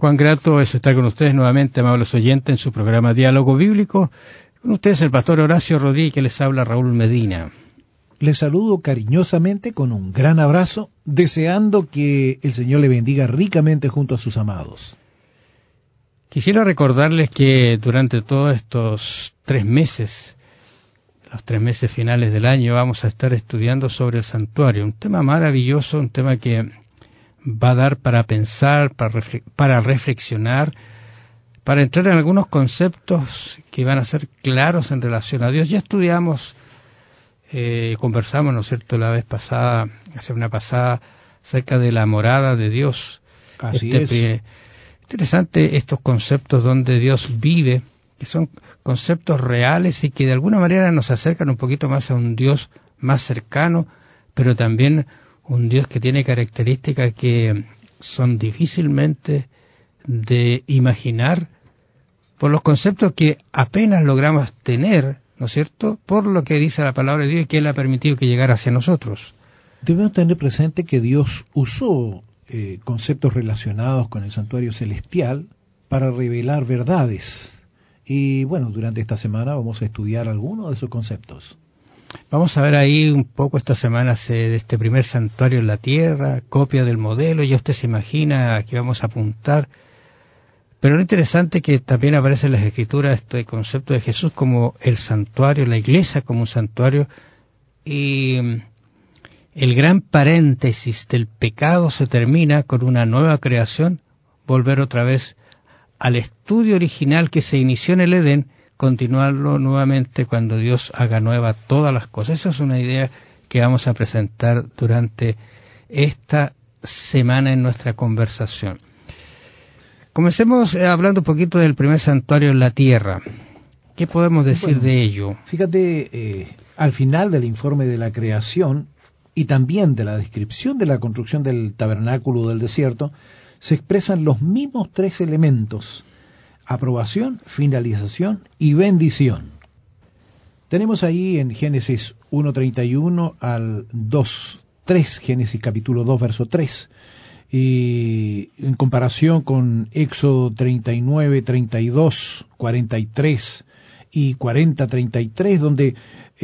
Cuán grato es estar con ustedes nuevamente, amables oyentes, en su programa Diálogo Bíblico. Con ustedes el pastor Horacio Rodríguez, que les habla Raúl Medina. Les saludo cariñosamente con un gran abrazo, deseando que el Señor le bendiga ricamente junto a sus amados. Quisiera recordarles que durante todos estos 3 meses, los 3 meses finales del año, vamos a estar estudiando sobre el santuario. Un tema maravilloso, un tema que va a dar para pensar, para reflexionar, para entrar en algunos conceptos que van a ser claros en relación a Dios. Ya estudiamos, conversamos, ¿no es cierto?, la vez pasada, la semana pasada, acerca de la morada de Dios. Así es. Interesante estos conceptos donde Dios vive, que son conceptos reales y que de alguna manera nos acercan un poquito más a un Dios más cercano, pero también un Dios que tiene características que son difícilmente de imaginar por los conceptos que apenas logramos tener, ¿no es cierto?, por lo que dice la palabra de Dios y que Él ha permitido que llegara hacia nosotros. Debemos tener presente que Dios usó conceptos relacionados con el santuario celestial para revelar verdades. Y bueno, durante esta semana vamos a estudiar algunos de esos conceptos. Vamos a ver ahí un poco esta semana de este primer santuario en la tierra, copia del modelo, ya usted se imagina a qué vamos a apuntar. Pero lo interesante es que también aparece en las Escrituras este concepto de Jesús como el santuario, la iglesia como un santuario, y el gran paréntesis del pecado se termina con una nueva creación, volver otra vez al estudio original que se inició en el Edén, continuarlo nuevamente cuando Dios haga nueva todas las cosas. Esa es una idea que vamos a presentar durante esta semana en nuestra conversación. Comencemos hablando un poquito del primer santuario en la tierra. ¿Qué podemos decir de ello? Fíjate, al final del informe de la creación y también de la descripción de la construcción del tabernáculo del desierto, se expresan los mismos 3 elementos: aprobación, finalización y bendición. Tenemos ahí en Génesis 1:31 al 2:3, Génesis capítulo 2, verso 3, y en comparación con Éxodo 39, 32, 43 y 40, 33, donde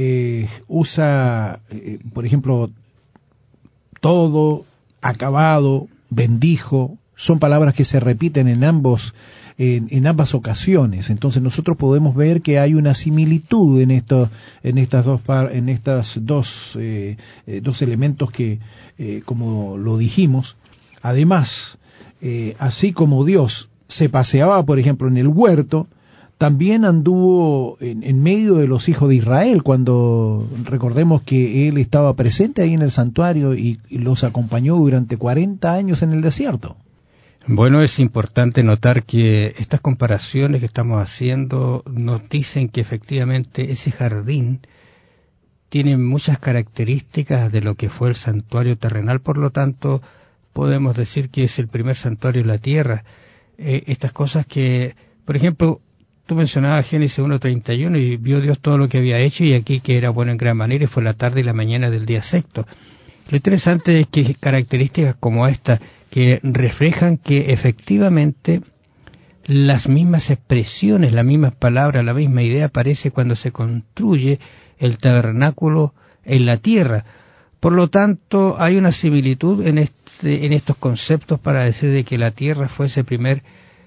usa, por ejemplo, todo, acabado, bendijo, son palabras que se repiten en ambas ocasiones. Entonces nosotros podemos ver que hay una similitud en estas dos elementos que, como lo dijimos. Además, así como Dios se paseaba, por ejemplo, en el huerto, también anduvo en medio de los hijos de Israel, cuando recordemos que Él estaba presente ahí en el santuario y los acompañó durante 40 años en el desierto. Bueno, es importante notar que estas comparaciones que estamos haciendo nos dicen que efectivamente ese jardín tiene muchas características de lo que fue el santuario terrenal, por lo tanto podemos decir que es el primer santuario en la tierra. Estas cosas que, por ejemplo, tú mencionabas Génesis 1:31 y vio Dios todo lo que había hecho y aquí que era bueno en gran manera y fue la tarde y la mañana del día sexto. Lo interesante es que características como esta que reflejan que efectivamente las mismas expresiones, las mismas palabras, la misma idea aparece cuando se construye el tabernáculo en la tierra. Por lo tanto, hay una similitud en estos conceptos para decir de que la tierra fue ese primer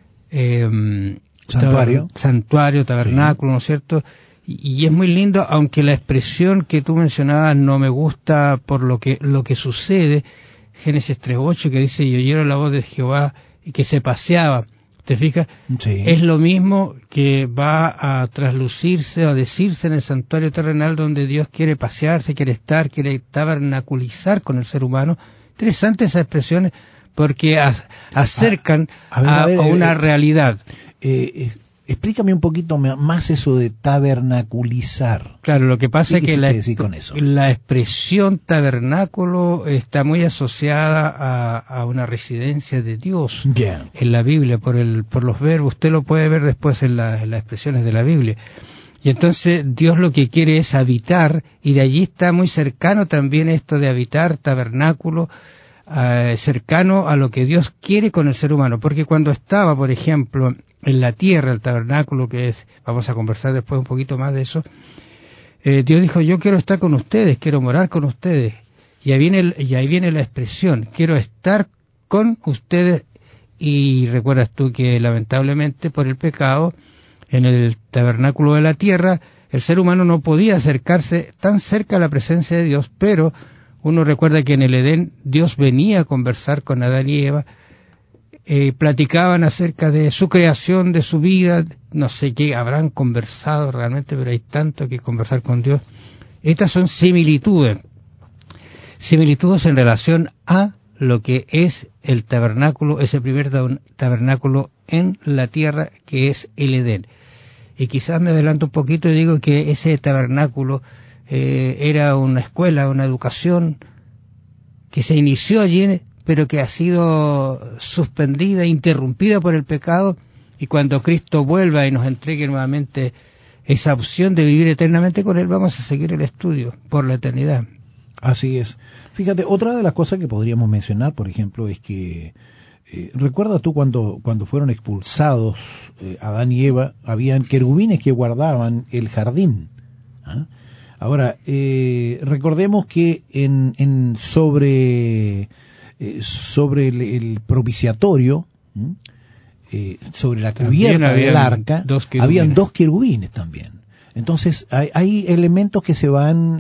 santuario, tabernáculo, sí, ¿no es cierto? Y es muy lindo, aunque la expresión que tú mencionabas no me gusta por lo que sucede. Génesis 3:8, que dice, y oyeron la voz de Jehová y que se paseaba. ¿Te fijas? Sí. Es lo mismo que va a traslucirse, a decirse en el santuario terrenal donde Dios quiere pasearse, quiere estar, quiere tabernaculizar con el ser humano. Interesante esas expresiones porque acercan a una realidad. Explícame un poquito más eso de tabernaculizar. Claro, lo que pasa es que la expresión tabernáculo está muy asociada a una residencia de Dios en la Biblia, por los verbos. Usted lo puede ver después en las expresiones de la Biblia. Y entonces Dios lo que quiere es habitar, y de allí está muy cercano también esto de habitar, tabernáculo, cercano a lo que Dios quiere con el ser humano, porque cuando estaba, por ejemplo, en la tierra, el tabernáculo, que es, vamos a conversar después un poquito más de eso, Dios dijo, yo quiero estar con ustedes, quiero morar con ustedes, y ahí viene la expresión, quiero estar con ustedes. Y recuerdas tú que lamentablemente por el pecado, en el tabernáculo de la tierra, el ser humano no podía acercarse tan cerca a la presencia de Dios, pero uno recuerda que en el Edén Dios venía a conversar con Adán y Eva, platicaban acerca de su creación, de su vida, no sé qué habrán conversado realmente, pero hay tanto que conversar con Dios. Estas son similitudes en relación a lo que es el tabernáculo, ese primer tabernáculo en la tierra que es el Edén. Y quizás me adelanto un poquito y digo que ese tabernáculo era una escuela, una educación que se inició allí, pero que ha sido suspendida, interrumpida por el pecado, y cuando Cristo vuelva y nos entregue nuevamente esa opción de vivir eternamente con Él, vamos a seguir el estudio por la eternidad. Así es. Fíjate, otra de las cosas que podríamos mencionar, por ejemplo, es que ¿recuerdas tú cuando fueron expulsados Adán y Eva? Habían querubines que guardaban el jardín. ¿Ah? Ahora, recordemos que sobre el propiciatorio, sobre la cubierta del arca, habían dos querubines también. Entonces hay elementos que se van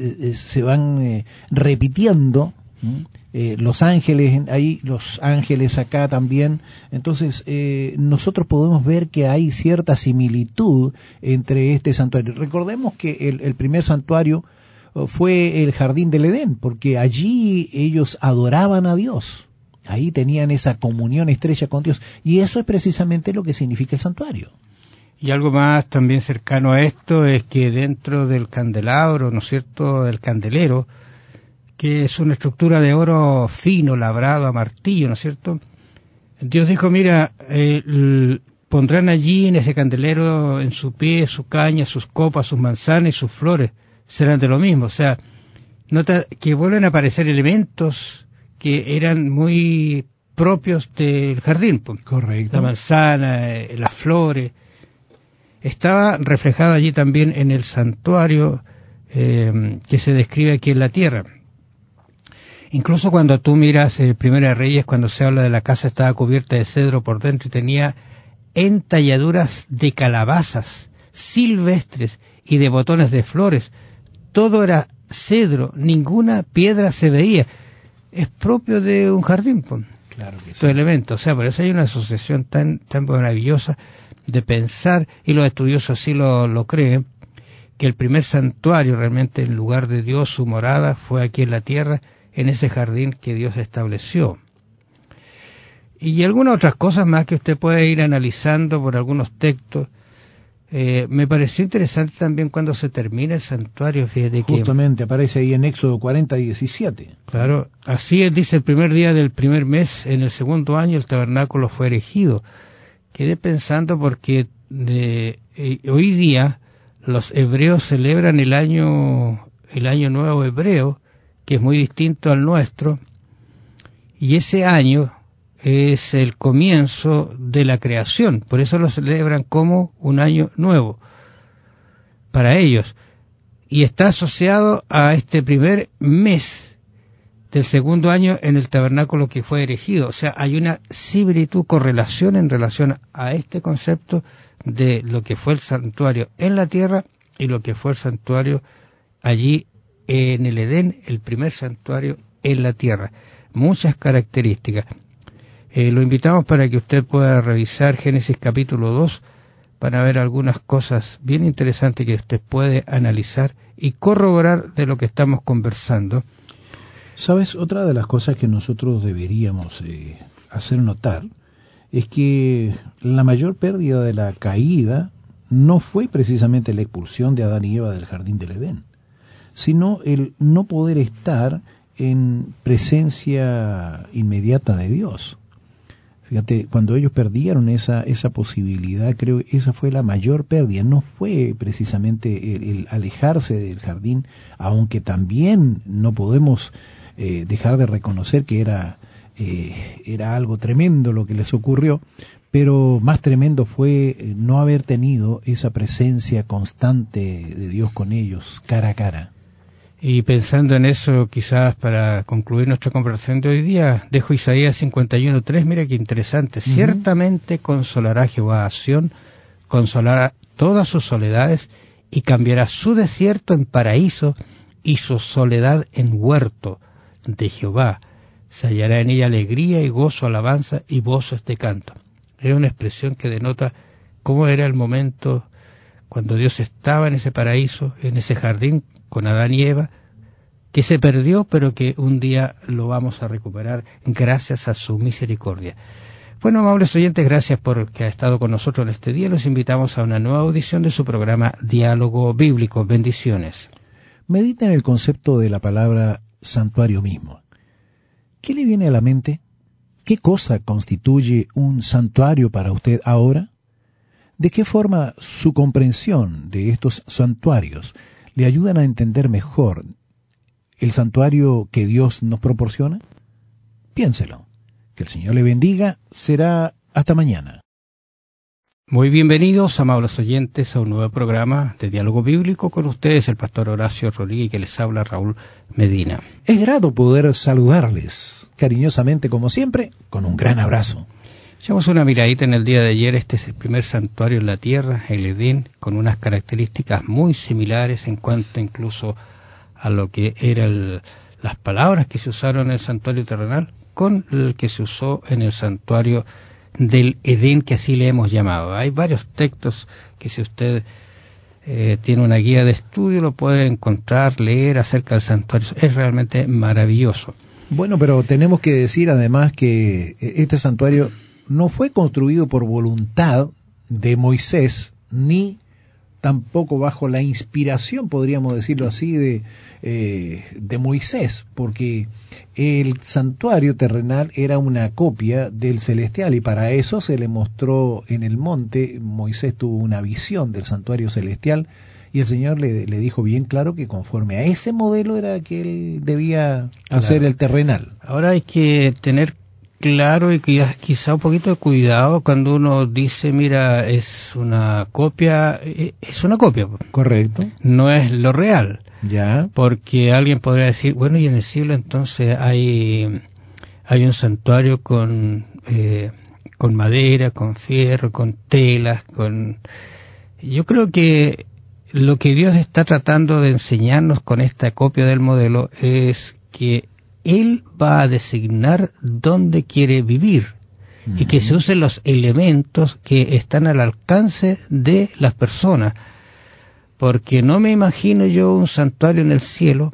repitiendo, los ángeles acá también. Entonces nosotros podemos ver que hay cierta similitud entre este santuario. Recordemos que el primer santuario fue el jardín del Edén, porque allí ellos adoraban a Dios. Ahí tenían esa comunión estrecha con Dios, y eso es precisamente lo que significa el santuario. Y algo más también cercano a esto es que dentro del candelabro, ¿no es cierto?, del candelero, que es una estructura de oro fino, labrado a martillo, ¿no es cierto?, Dios dijo, mira, pondrán allí en ese candelero, en su pie, su caña, sus copas, sus manzanas y sus flores, serán de lo mismo. O sea, nota que vuelven a aparecer elementos que eran muy propios del jardín. Correcto. La manzana, las flores. Estaba reflejado allí también en el santuario que se describe aquí en la tierra. Incluso cuando tú miras Primera de Reyes, cuando se habla de la casa, estaba cubierta de cedro por dentro y tenía entalladuras de calabazas silvestres y de botones de flores. Todo era cedro, ninguna piedra se veía. Es propio de un jardín, claro que sí. Estos elementos. O sea, por eso hay una asociación tan maravillosa de pensar, y los estudiosos así lo creen, que el primer santuario realmente en lugar de Dios, su morada, fue aquí en la tierra, en ese jardín que Dios estableció. Y algunas otras cosas más que usted puede ir analizando por algunos textos. Me pareció interesante también cuando se termina el santuario, fíjate que... Justamente aparece ahí en Éxodo 40:17. Claro, así es, dice, el primer día del primer mes, en el segundo año, el tabernáculo fue erigido. Quedé pensando porque hoy día los hebreos celebran el año nuevo hebreo, que es muy distinto al nuestro, y ese año es el comienzo de la creación, por eso lo celebran como un año nuevo para ellos, y está asociado a este primer mes del segundo año en el tabernáculo que fue erigido. O sea, hay una similitud, correlación en relación a este concepto de lo que fue el santuario en la tierra y lo que fue el santuario allí en el Edén, el primer santuario en la tierra. Muchas características. Lo invitamos para que usted pueda revisar Génesis capítulo 2 para ver algunas cosas bien interesantes que usted puede analizar y corroborar de lo que estamos conversando. ¿Sabes? Otra de las cosas que nosotros deberíamos hacer notar es que la mayor pérdida de la caída no fue precisamente la expulsión de Adán y Eva del jardín del Edén, sino el no poder estar en presencia inmediata de Dios. Fíjate, cuando ellos perdieron esa posibilidad, creo que esa fue la mayor pérdida. No fue precisamente el alejarse del jardín, aunque también no podemos dejar de reconocer que era algo tremendo lo que les ocurrió, pero más tremendo fue no haber tenido esa presencia constante de Dios con ellos, cara a cara. Y pensando en eso, quizás para concluir nuestra conversación de hoy día, dejo Isaías 51:3, mira qué interesante. Ciertamente consolará Jehová a Sión, consolará todas sus soledades, y cambiará su desierto en paraíso, y su soledad en huerto de Jehová. Se hallará en ella alegría y gozo, alabanza y voces de canto. Es una expresión que denota cómo era el momento cuando Dios estaba en ese paraíso, en ese jardín con Adán y Eva, que se perdió, pero que un día lo vamos a recuperar gracias a su misericordia. Bueno, amables oyentes, gracias por que ha estado con nosotros en este día. Los invitamos a una nueva audición de su programa Diálogo Bíblico. Bendiciones. Medita en el concepto de la palabra santuario mismo. ¿Qué le viene a la mente? ¿Qué cosa constituye un santuario para usted ahora? ¿De qué forma su comprensión de estos santuarios le ayudan a entender mejor el santuario que Dios nos proporciona? Piénselo. Que el Señor le bendiga. Será hasta mañana. Muy bienvenidos, amables oyentes, a un nuevo programa de Diálogo Bíblico. Con ustedes el pastor Horacio Rodríguez, que les habla Raúl Medina. Es grato poder saludarles cariñosamente, como siempre, con un gran abrazo. Echamos una miradita en el día de ayer. Este es el primer santuario en la tierra, el Edén, con unas características muy similares en cuanto incluso a lo que eran las palabras que se usaron en el santuario terrenal con el que se usó en el santuario del Edén, que así le hemos llamado. Hay varios textos que si usted tiene una guía de estudio lo puede encontrar, leer acerca del santuario. Es realmente maravilloso. Bueno, pero tenemos que decir además que este santuario no fue construido por voluntad de Moisés, ni tampoco bajo la inspiración, podríamos decirlo así, de Moisés, porque el santuario terrenal era una copia del celestial, y para eso se le mostró en el monte. Moisés tuvo una visión del santuario celestial, y el Señor le dijo bien claro que conforme a ese modelo era que él debía hacer el terrenal. Ahora hay que tener claro y quizá un poquito de cuidado cuando uno dice, mira, es una copia. Correcto. No es lo real. Ya. Porque alguien podría decir, bueno, y en el cielo entonces hay un santuario con madera, con fierro, con telas, Yo creo que lo que Dios está tratando de enseñarnos con esta copia del modelo es que Él va a designar dónde quiere vivir y que se usen los elementos que están al alcance de las personas. Porque no me imagino yo un santuario en el cielo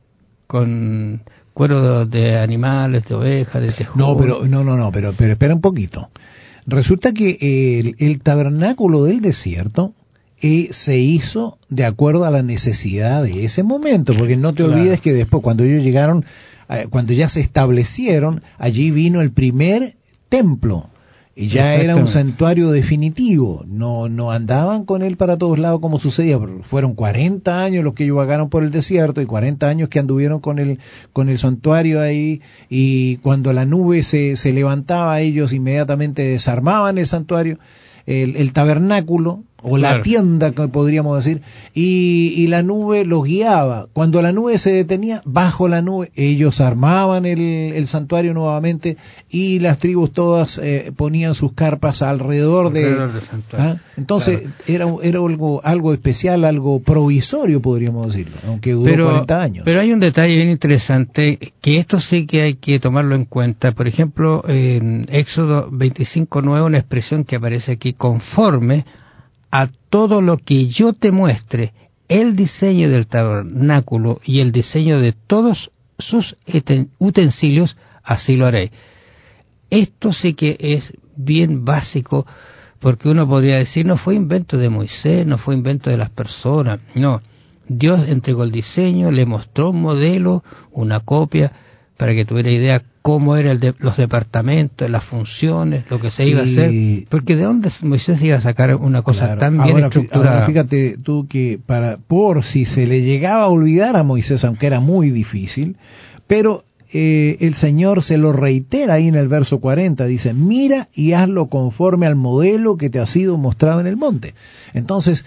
con cuero de animales, de ovejas, de tejones. Pero espera un poquito. Resulta que el tabernáculo del desierto se hizo de acuerdo a la necesidad de ese momento, porque no te olvides que después, cuando ellos llegaron, cuando ya se establecieron, allí vino el primer templo. Y ya era un santuario definitivo, no andaban con él para todos lados como sucedía. Fueron 40 años los que ellos vagaron por el desierto y 40 años que anduvieron con el santuario ahí, y cuando la nube se levantaba, ellos inmediatamente desarmaban el santuario, el tabernáculo, o la tienda, que podríamos decir, y la nube los guiaba. Cuando la nube se detenía, bajo la nube ellos armaban el santuario nuevamente, y las tribus todas ponían sus carpas alrededor del santuario. Entonces era algo especial, algo provisorio, podríamos decirlo, aunque duró 40 años. Pero hay un detalle bien interesante, que esto sí que hay que tomarlo en cuenta. Por ejemplo, en Éxodo 25:9, una expresión que aparece aquí: conforme a todo lo que yo te muestre, el diseño del tabernáculo y el diseño de todos sus utensilios, así lo haré. Esto sí que es bien básico, porque uno podría decir, no fue invento de Moisés, no fue invento de las personas. No, Dios entregó el diseño, le mostró un modelo, una copia, para que tuviera idea cómo eran los departamentos, las funciones, lo que se iba a hacer. Porque ¿de dónde Moisés iba a sacar una cosa tan bien estructurada? Ahora fíjate tú que por si se le llegaba a olvidar a Moisés, aunque era muy difícil, Pero el Señor se lo reitera ahí en el verso 40, dice, mira y hazlo conforme al modelo que te ha sido mostrado en el monte. Entonces,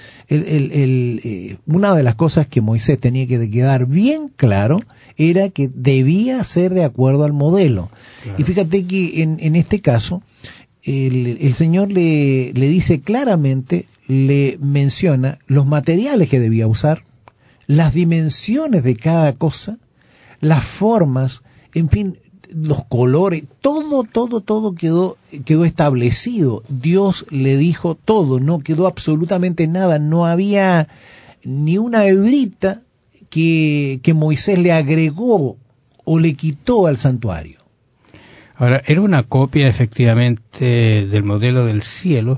una de las cosas que Moisés tenía que quedar bien claro era que debía ser de acuerdo al modelo. Claro. Y fíjate que en este caso, el Señor le dice claramente, le menciona los materiales que debía usar, las dimensiones de cada cosa, las formas, en fin, los colores, todo quedó establecido. Dios le dijo todo, no quedó absolutamente nada, no había ni una hebrita que Moisés le agregó o le quitó al santuario. Ahora, era una copia efectivamente del modelo del cielo,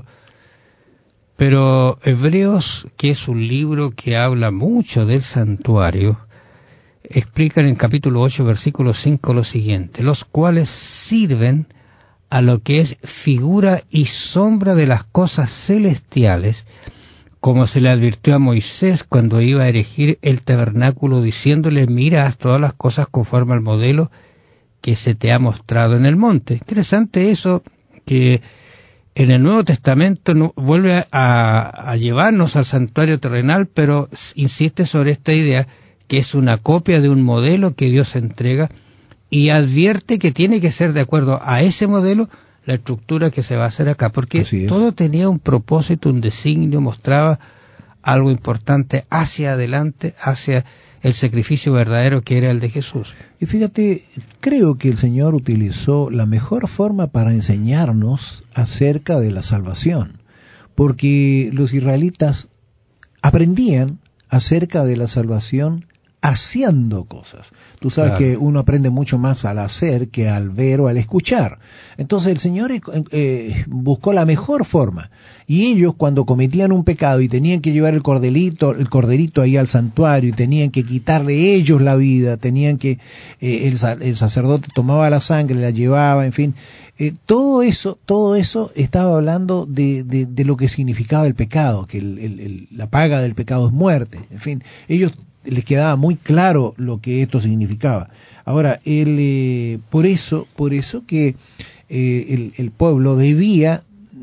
pero Hebreos, que es un libro que habla mucho del santuario, explica en el capítulo 8, versículo 5 lo siguiente, los cuales sirven a lo que es figura y sombra de las cosas celestiales, como se le advirtió a Moisés cuando iba a erigir el tabernáculo, diciéndole, mira, haz todas las cosas conforme al modelo que se te ha mostrado en el monte. Interesante eso, que en el Nuevo Testamento vuelve a llevarnos al santuario terrenal, pero insiste sobre esta idea que es una copia de un modelo que Dios entrega y advierte que tiene que ser de acuerdo a ese modelo la estructura que se va a hacer acá, porque todo tenía un propósito, un designio, mostraba algo importante hacia adelante, hacia el sacrificio verdadero que era el de Jesús. Y fíjate, creo que el Señor utilizó la mejor forma para enseñarnos acerca de la salvación, porque los israelitas aprendían acerca de la salvación haciendo cosas. Tú sabes que uno aprende mucho más al hacer que al ver o al escuchar. Entonces el Señor buscó la mejor forma. Y ellos cuando cometían un pecado y tenían que llevar el corderito ahí al santuario y tenían que quitarle ellos la vida, tenían que el sacerdote tomaba la sangre, la llevaba, en fin, todo eso estaba hablando de lo que significaba el pecado, que la paga del pecado es muerte. En fin, ellos les quedaba muy claro lo que esto significaba. Ahora, por eso que el pueblo debía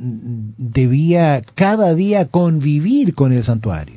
cada día convivir con el santuario.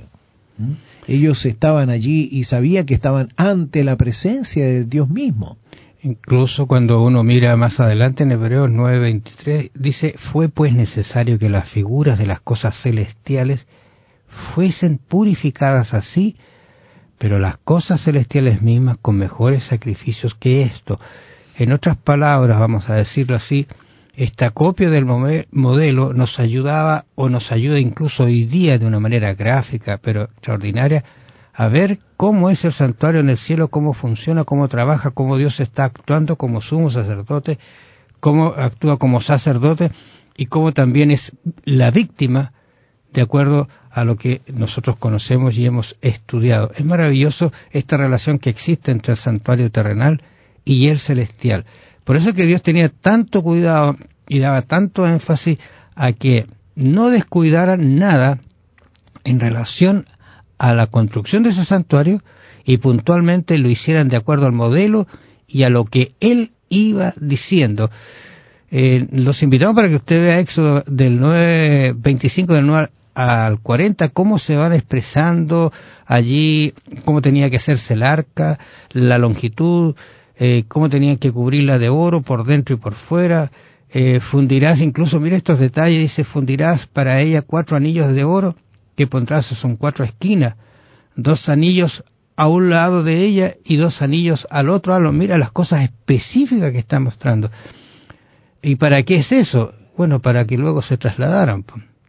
Ellos estaban allí y sabían que estaban ante la presencia de Dios mismo. Incluso cuando uno mira más adelante en Hebreos 9:23, dice, fue pues necesario que las figuras de las cosas celestiales fuesen purificadas así, pero las cosas celestiales mismas con mejores sacrificios que esto. En otras palabras, vamos a decirlo así, esta copia del modelo nos ayudaba o nos ayuda incluso hoy día de una manera gráfica, pero extraordinaria, a ver cómo es el santuario en el cielo, cómo funciona, cómo trabaja, cómo Dios está actuando como sumo sacerdote, cómo actúa como sacerdote y cómo también es la víctima de acuerdo a lo que nosotros conocemos y hemos estudiado. Es maravilloso esta relación que existe entre el santuario terrenal y el celestial. Por eso es que Dios tenía tanto cuidado y daba tanto énfasis a que no descuidaran nada en relación a la construcción de ese santuario y puntualmente lo hicieran de acuerdo al modelo y a lo que Él iba diciendo. Los invitamos para que usted vea Éxodo del 25 del 9 al 40, cómo se van expresando allí, cómo tenía que hacerse el arca, la longitud, cómo tenían que cubrirla de oro por dentro y por fuera, fundirás, incluso mira estos detalles, dice, fundirás para ella 4 anillos de oro, que pondrás, son 4 esquinas, 2 anillos a un lado de ella y 2 anillos al otro lado. Mira las cosas específicas que está mostrando. ¿Y para qué es eso? Bueno, para que luego se trasladaran.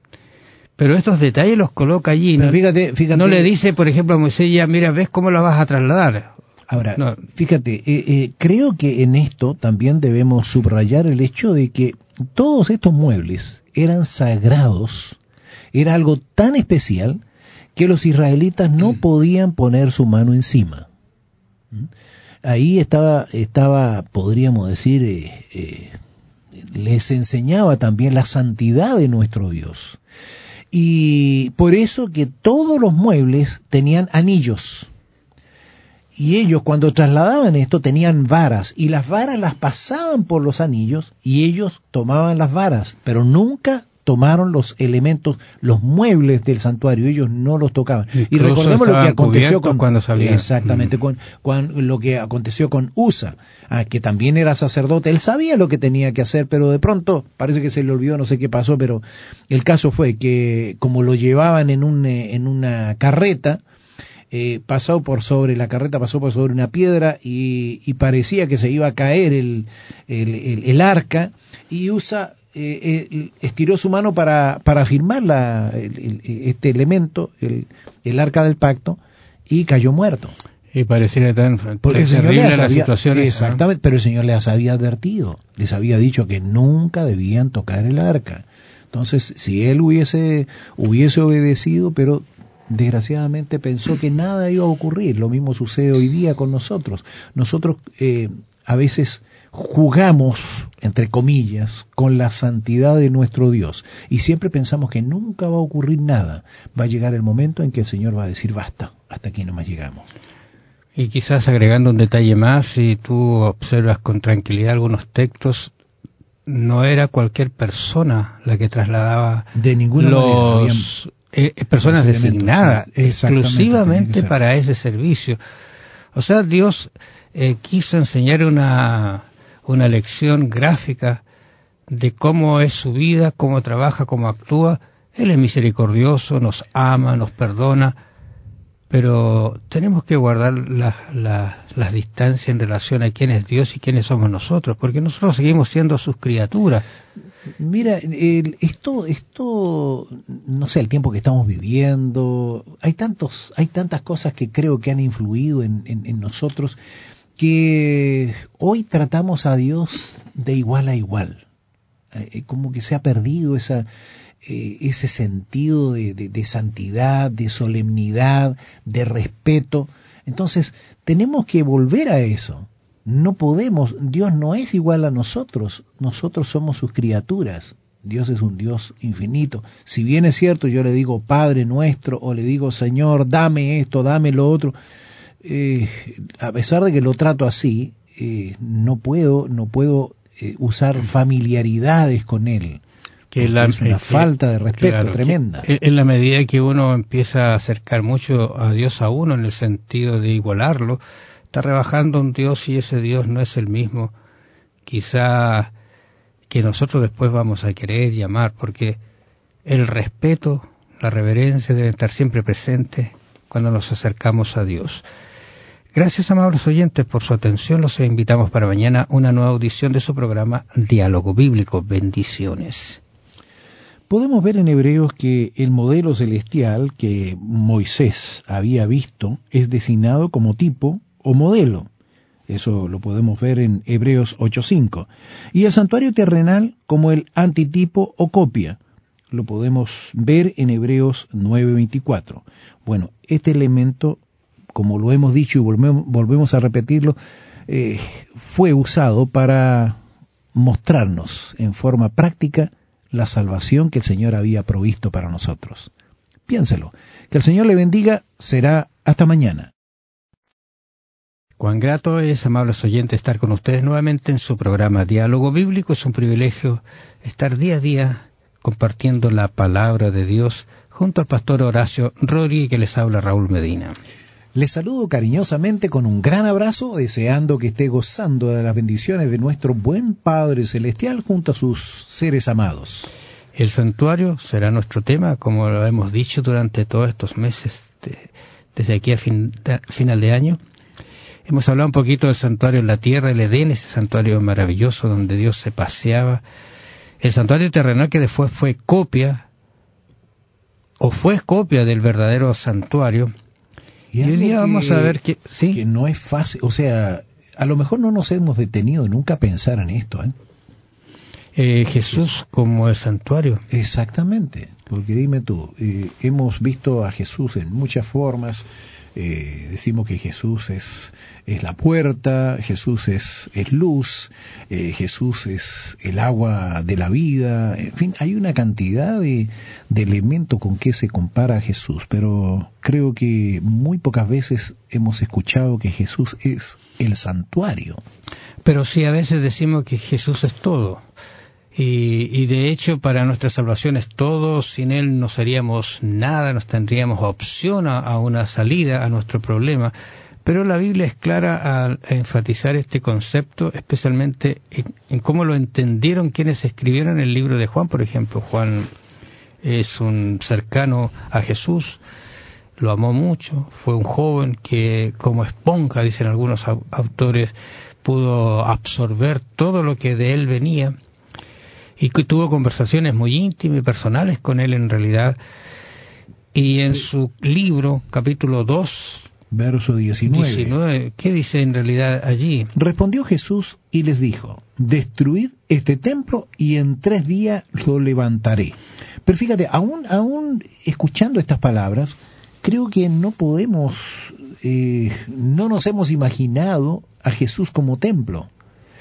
Pero estos detalles los coloca allí. Pero fíjate, no le dice, por ejemplo, a Moisés, ya mira, ¿ves cómo la vas a trasladar? Ahora, fíjate, creo que en esto también debemos subrayar el hecho de que todos estos muebles eran sagrados, era algo tan especial que los israelitas no podían poner su mano encima. Ahí estaba, podríamos decir, les enseñaba también la santidad de nuestro Dios. Y por eso que todos los muebles tenían anillos. Y ellos cuando trasladaban esto tenían varas, y las varas las pasaban por los anillos, y ellos tomaban las varas, pero nunca tomaron los elementos, los muebles del santuario, ellos no los tocaban. Incluso y recordemos lo que aconteció con cuando salían. Exactamente, con lo que aconteció con Usa, que también era sacerdote. Él sabía lo que tenía que hacer, pero de pronto parece que se le olvidó, no sé qué pasó, pero el caso fue que como lo llevaban en una carreta, la carreta pasó por sobre una piedra y parecía que se iba a caer el arca, y Usa estiró su mano para firmar este elemento, el arca del pacto, y cayó muerto. Y pareciera tan terrible la situación. Exactamente, pero el Señor les había advertido, les había dicho que nunca debían tocar el arca. Entonces, si él hubiese obedecido, pero desgraciadamente pensó que nada iba a ocurrir. Lo mismo sucede hoy día con nosotros. Nosotros a veces jugamos, entre comillas, con la santidad de nuestro Dios, y siempre pensamos que nunca va a ocurrir nada. Va a llegar el momento en que el Señor va a decir basta, hasta aquí nomás llegamos. Y quizás agregando un detalle más, si tú observas con tranquilidad algunos textos, no era cualquier persona la que trasladaba de ninguna manera, personas designadas exclusivamente para ese servicio. O sea, Dios quiso enseñar una lección gráfica de cómo es su vida, cómo trabaja, cómo actúa. Él es misericordioso, nos ama, nos perdona, pero tenemos que guardar las distancias en relación a quién es Dios y quiénes somos nosotros, porque nosotros seguimos siendo sus criaturas. Mira, esto, no sé, el tiempo que estamos viviendo, hay tantas cosas que creo que han influido en nosotros, que hoy tratamos a Dios de igual a igual. Como que se ha perdido ese sentido de santidad, de solemnidad, de respeto. Entonces, tenemos que volver a eso. No podemos, Dios no es igual a nosotros somos sus criaturas. Dios es un Dios infinito. Si bien es cierto, yo le digo Padre nuestro, o le digo Señor, dame esto, dame lo otro, a pesar de que lo trato así, no puedo usar familiaridades con Él. Que es una falta de respeto tremenda. En la medida que uno empieza a acercar mucho a Dios a uno, en el sentido de igualarlo, está rebajando un Dios, y ese Dios no es el mismo quizá que nosotros después vamos a querer llamar, porque el respeto, la reverencia deben estar siempre presentes cuando nos acercamos a Dios. Gracias, amables oyentes, por su atención. Los invitamos para mañana una nueva audición de su programa Diálogo Bíblico. Bendiciones. Podemos ver en Hebreos que el modelo celestial que Moisés había visto es designado como tipo o modelo. Eso lo podemos ver en Hebreos 8:5. Y el santuario terrenal como el antitipo o copia. Lo podemos ver en Hebreos 9:24. Bueno, este elemento, como lo hemos dicho y volvemos a repetirlo, fue usado para mostrarnos en forma práctica la salvación que el Señor había provisto para nosotros. Piénselo. Que el Señor le bendiga. Será hasta mañana. Cuán grato es, amables oyentes, estar con ustedes nuevamente en su programa Diálogo Bíblico. Es un privilegio estar día a día compartiendo la palabra de Dios junto al pastor Horacio Rodríguez, que les habla Raúl Medina. Les saludo cariñosamente con un gran abrazo, deseando que esté gozando de las bendiciones de nuestro buen Padre Celestial junto a sus seres amados. El santuario será nuestro tema, como lo hemos dicho durante todos estos meses, desde aquí a final de año. Hemos hablado un poquito del santuario en la tierra, el Edén, ese santuario maravilloso donde Dios se paseaba. El santuario terrenal que después fue copia del verdadero santuario. Y hoy día vamos a ver que sí, que no es fácil, o sea, a lo mejor no nos hemos detenido nunca a pensar en esto, Jesús como el santuario. Exactamente, porque dime tú, hemos visto a Jesús en muchas formas, decimos que Jesús es la puerta, Jesús es luz, Jesús es el agua de la vida, en fin, hay una cantidad de elementos con que se compara a Jesús, pero creo que muy pocas veces hemos escuchado que Jesús es el santuario. Pero sí, a veces decimos que Jesús es todo. Y de hecho para nuestra salvación es todo, sin Él no seríamos nada, no tendríamos opción a una salida a nuestro problema. Pero la Biblia es clara al enfatizar este concepto, especialmente en cómo lo entendieron quienes escribieron el libro de Juan. Por ejemplo, Juan es un cercano a Jesús, lo amó mucho, fue un joven que como esponja, dicen algunos autores, pudo absorber todo lo que de él venía, y que tuvo conversaciones muy íntimas y personales con él en realidad. Y en su libro, capítulo 2, verso 19, ¿qué dice en realidad allí? Respondió Jesús y les dijo: destruid este templo y en 3 días lo levantaré. Pero fíjate, aún escuchando estas palabras, creo que no podemos, no nos hemos imaginado a Jesús como templo.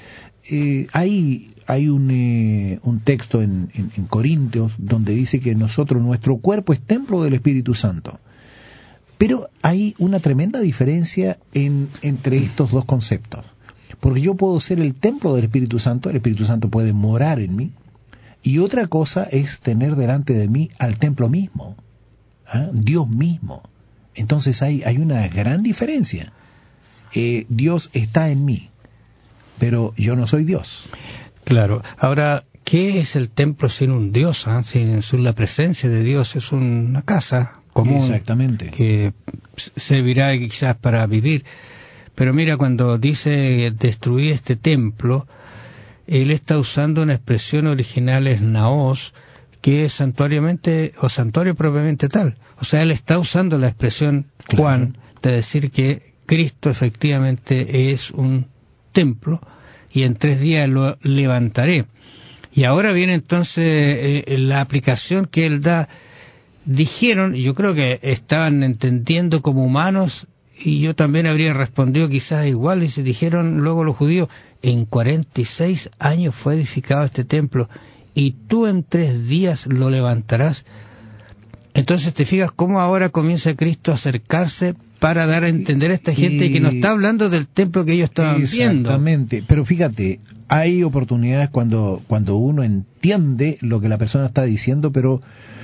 Hay un texto en Corintios donde dice que nuestro cuerpo es templo del Espíritu Santo. Pero hay una tremenda diferencia entre estos dos conceptos. Porque yo puedo ser el templo del Espíritu Santo, el Espíritu Santo puede morar en mí, y otra cosa es tener delante de mí al templo mismo, Dios mismo. Entonces hay una gran diferencia. Dios está en mí, pero yo no soy Dios. Claro. Ahora, ¿qué es el templo sin un Dios? Sin la presencia de Dios? Es una casa común. Exactamente. Que servirá quizás para vivir. Pero mira, cuando dice destruir este templo, él está usando una expresión original, es naos, que es santuario propiamente tal. O sea, él está usando la expresión Juan de decir que Cristo efectivamente es un templo, y en 3 días lo levantaré. Y ahora viene entonces la aplicación que él da. Dijeron, yo creo que estaban entendiendo como humanos, y yo también habría respondido quizás igual, y se dijeron luego los judíos: en 46 años fue edificado este templo, y tú en 3 días lo levantarás. Entonces te fijas cómo ahora comienza Cristo a acercarse para dar a entender a esta gente que no está hablando del templo que ellos estaban viendo. Exactamente, pero fíjate, hay oportunidades cuando uno entiende lo que la persona está diciendo, pero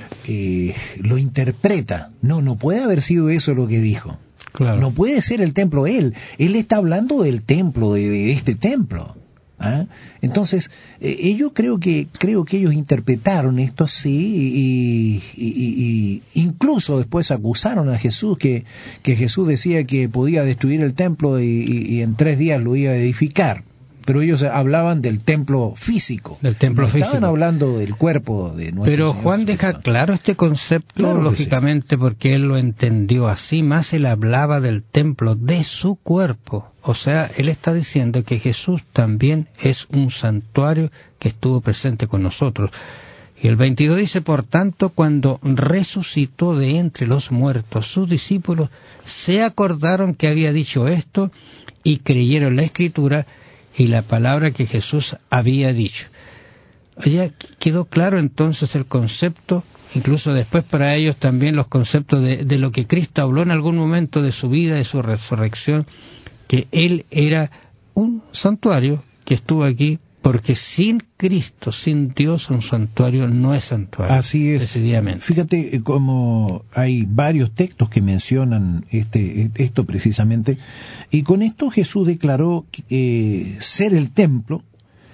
lo interpreta. No puede haber sido eso lo que dijo. Claro. No puede ser el templo él está hablando del templo, de este templo. Entonces, yo creo que ellos interpretaron esto así y incluso después acusaron a Jesús que Jesús decía que podía destruir el templo y en 3 días lo iba a edificar. Pero ellos hablaban del templo físico. Del templo físico. Estaban hablando del cuerpo de nuestro Pero Señor Juan Jesucristo. deja claro este concepto, Claro, lógicamente, porque él lo entendió así. Más él hablaba del templo de su cuerpo. O sea, él está diciendo que Jesús también es un santuario que estuvo presente con nosotros. Y el 22 dice: por tanto, cuando resucitó de entre los muertos, sus discípulos se acordaron que había dicho esto y creyeron la Escritura y la palabra que Jesús había dicho. Ya quedó claro entonces el concepto, incluso después para ellos también los conceptos de lo que Cristo habló en algún momento de su vida, de su resurrección, que Él era un santuario que estuvo aquí, porque sin Cristo, sin Dios, un santuario no es santuario. Así es. Decididamente. Fíjate como hay varios textos que mencionan esto precisamente, y con esto Jesús declaró ser el templo,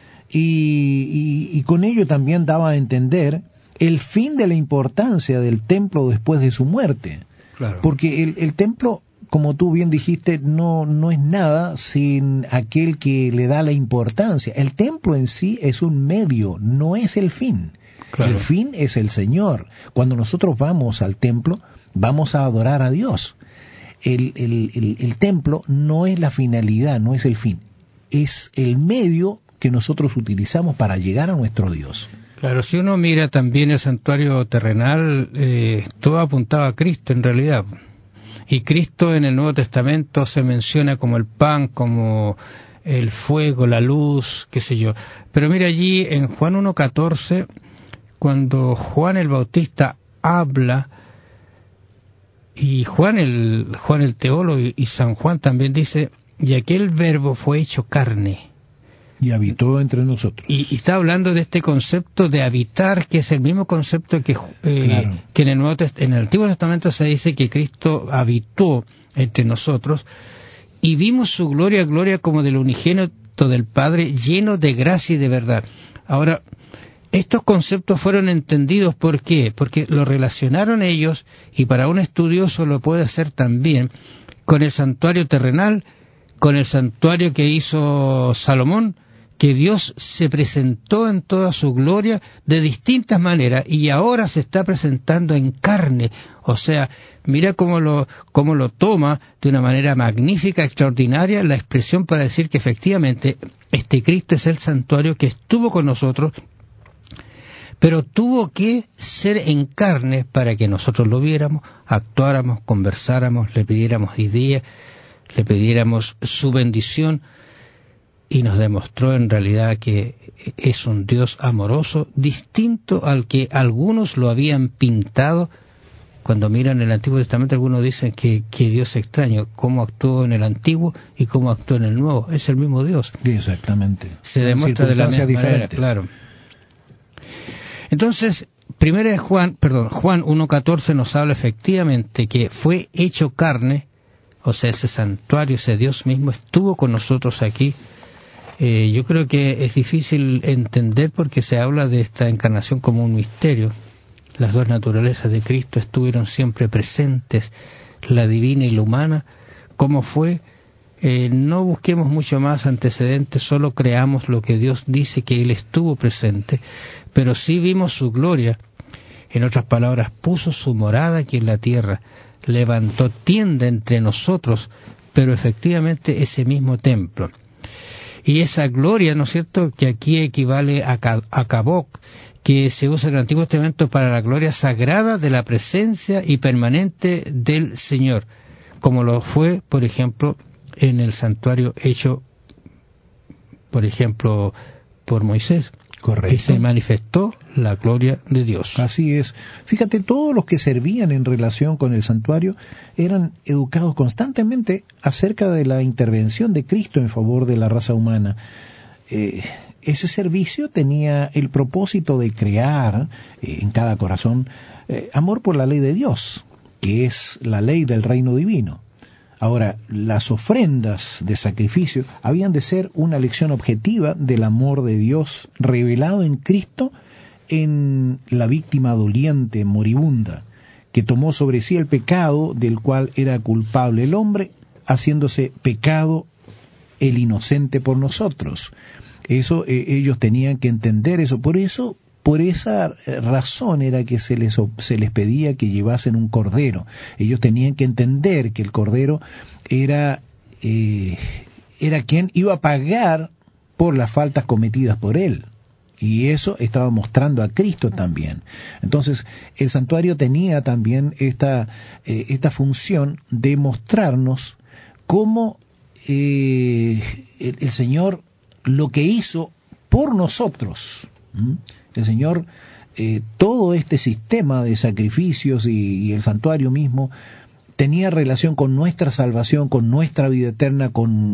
y con ello también daba a entender el fin de la importancia del templo después de su muerte. Claro. Porque el templo, como tú bien dijiste, no es nada sin aquel que le da la importancia. El templo en sí es un medio, no es el fin. Claro. El fin es el Señor. Cuando nosotros vamos al templo, vamos a adorar a Dios. El templo no es la finalidad, no es el fin. Es el medio que nosotros utilizamos para llegar a nuestro Dios. Claro, si uno mira también el santuario terrenal, todo apuntaba a Cristo en realidad. Y Cristo en el Nuevo Testamento se menciona como el pan, como el fuego, la luz, qué sé yo. Pero mira allí en Juan 1:14, cuando Juan el Bautista habla, y Juan el teólogo y San Juan también dice, y aquel verbo fue hecho carne. Y habitó entre nosotros. Y está hablando de este concepto de habitar, que es el mismo concepto que Claro. en el Antiguo Testamento se dice que Cristo habitó entre nosotros, y vimos su gloria, gloria como del unigénito del Padre, lleno de gracia y de verdad. Ahora, estos conceptos fueron entendidos, ¿por qué? Porque lo relacionaron ellos, y para un estudioso lo puede hacer también, con el santuario terrenal, con el santuario que hizo Salomón, que Dios se presentó en toda su gloria de distintas maneras, y ahora se está presentando en carne. O sea, mira cómo lo toma de una manera magnífica, extraordinaria, la expresión para decir que efectivamente este Cristo es el santuario que estuvo con nosotros, pero tuvo que ser en carne para que nosotros lo viéramos, actuáramos, conversáramos, le pidiéramos ideas, le pidiéramos su bendición, y nos demostró en realidad que es un Dios amoroso, distinto al que algunos lo habían pintado. Cuando miran el Antiguo Testamento, algunos dicen que Dios es extraño, cómo actuó en el Antiguo y cómo actuó en el Nuevo. Es el mismo Dios. Exactamente. Se demuestra de la misma manera, claro. Entonces, Juan 1:14 nos habla efectivamente que fue hecho carne, o sea, ese santuario, ese Dios mismo estuvo con nosotros aquí. Yo creo que es difícil entender porque se habla de esta encarnación como un misterio. Las dos naturalezas de Cristo estuvieron siempre presentes, la divina y la humana. ¿Cómo fue? No busquemos mucho más antecedentes, solo creamos lo que Dios dice, que Él estuvo presente, pero sí vimos su gloria. En otras palabras, puso su morada aquí en la tierra, levantó tienda entre nosotros, pero efectivamente ese mismo templo. Y esa gloria, ¿no es cierto?, que aquí equivale a Kabok, que se usa en el Antiguo Testamento para la gloria sagrada de la presencia y permanente del Señor, como lo fue, por ejemplo, en el santuario hecho, por ejemplo, por Moisés. Correcto. Que se manifestó la gloria de Dios. Así es. Fíjate, todos los que servían en relación con el santuario eran educados constantemente acerca de la intervención de Cristo en favor de la raza humana. Ese servicio tenía el propósito de crear en cada corazón amor por la ley de Dios, que es la ley del reino divino. Ahora, las ofrendas de sacrificio habían de ser una lección objetiva del amor de Dios revelado en Cristo en la víctima doliente, moribunda, que tomó sobre sí el pecado del cual era culpable el hombre, haciéndose pecado el inocente por nosotros. Eso ellos tenían que entender eso. Por esa razón era que se les pedía que llevasen un cordero. Ellos tenían que entender que el cordero era quien iba a pagar por las faltas cometidas por él. Y eso estaba mostrando a Cristo también. Entonces, el santuario tenía también esta función de mostrarnos cómo el Señor lo que hizo por nosotros. El Señor, todo este sistema de sacrificios y el santuario mismo tenía relación con nuestra salvación, con nuestra vida eterna, con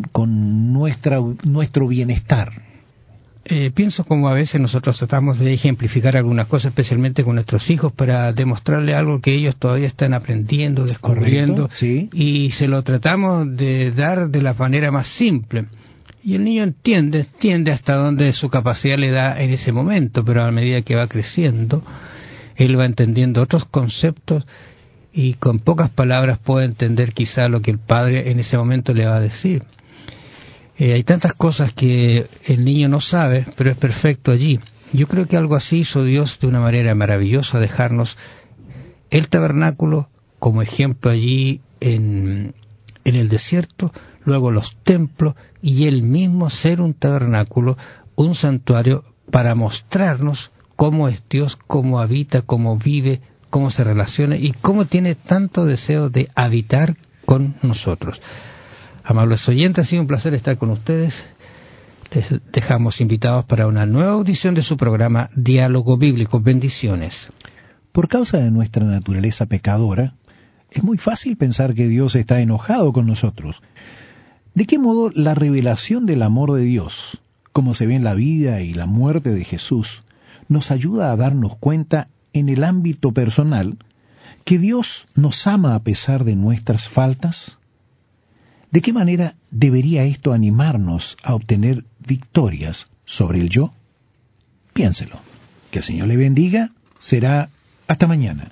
nuestro bienestar. Pienso como a veces nosotros tratamos de ejemplificar algunas cosas, especialmente con nuestros hijos, para demostrarle algo que ellos todavía están aprendiendo, descubriendo. Correcto, sí. Y se lo tratamos de dar de la manera más simple. Y el niño entiende hasta donde su capacidad le da en ese momento, pero a medida que va creciendo, él va entendiendo otros conceptos y con pocas palabras puede entender quizá lo que el padre en ese momento le va a decir. Hay tantas cosas que el niño no sabe, pero es perfecto allí. Yo creo que algo así hizo Dios de una manera maravillosa, dejarnos el tabernáculo como ejemplo allí en el desierto, luego los templos y él mismo ser un tabernáculo, un santuario para mostrarnos cómo es Dios, cómo habita, cómo vive, cómo se relaciona y cómo tiene tanto deseo de habitar con nosotros. Amables oyentes, ha sido un placer estar con ustedes. Les dejamos invitados para una nueva audición de su programa Diálogo Bíblico. Bendiciones. Por causa de nuestra naturaleza pecadora, es muy fácil pensar que Dios está enojado con nosotros. ¿De qué modo la revelación del amor de Dios, como se ve en la vida y la muerte de Jesús, nos ayuda a darnos cuenta en el ámbito personal que Dios nos ama a pesar de nuestras faltas? ¿De qué manera debería esto animarnos a obtener victorias sobre el yo? Piénselo. Que el Señor le bendiga. Será hasta mañana.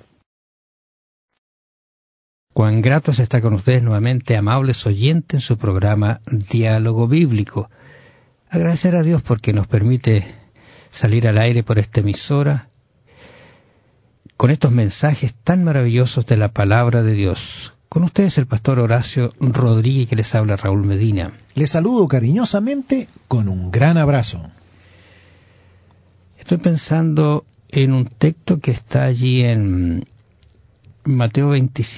Cuán grato es estar con ustedes nuevamente, amables oyentes, en su programa Diálogo Bíblico. Agradecer a Dios porque nos permite salir al aire por esta emisora con estos mensajes tan maravillosos de la palabra de Dios. Con ustedes el pastor Horacio Rodríguez, que les habla Raúl Medina. Les saludo cariñosamente con un gran abrazo. Estoy pensando en un texto que está allí en Mateo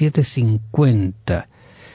27:50.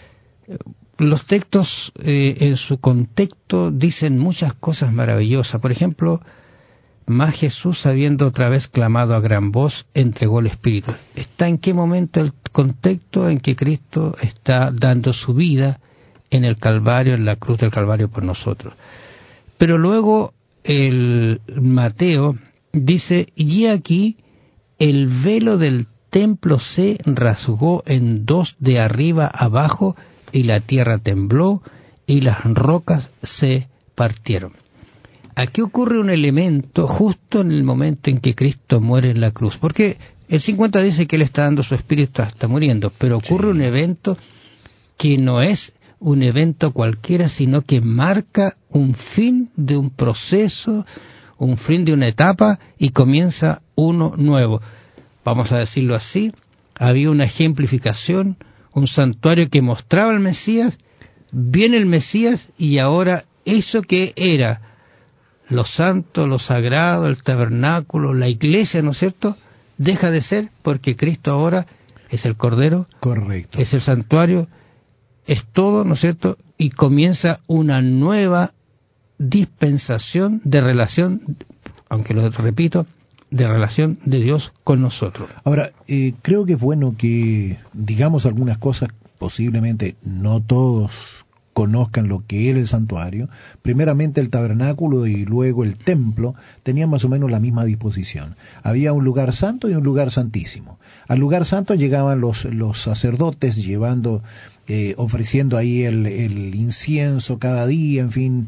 Los textos en su contexto dicen muchas cosas maravillosas. Por ejemplo, mas Jesús, habiendo otra vez clamado a gran voz, entregó el Espíritu. ¿Está en qué momento el contexto en que Cristo está dando su vida en el Calvario, en la cruz del Calvario por nosotros? Pero luego el Mateo dice, y aquí el velo del templo se rasgó en dos de arriba abajo, y la tierra tembló, y las rocas se partieron. Aquí ocurre un elemento justo en el momento en que Cristo muere en la cruz, porque el 50 dice que Él está dando su espíritu hasta muriendo, pero ocurre un evento que no es un evento cualquiera, sino que marca un fin de un proceso, un fin de una etapa, y comienza uno nuevo. Vamos a decirlo así, había una ejemplificación, un santuario que mostraba al Mesías, viene el Mesías, y ahora eso que era lo santo, lo sagrado, el tabernáculo, la iglesia, ¿no es cierto?, deja de ser, porque Cristo ahora es el Cordero, correcto, es el santuario, es todo, ¿no es cierto?, y comienza una nueva dispensación de relación, aunque lo repito, de relación de Dios con nosotros. Ahora, creo que es bueno que digamos algunas cosas, posiblemente no todos conozcan lo que era el santuario. Primeramente el tabernáculo y luego el templo tenían más o menos la misma disposición. Había un lugar santo y un lugar santísimo. Al lugar santo llegaban los sacerdotes llevando, ofreciendo ahí el incienso cada día, en fin,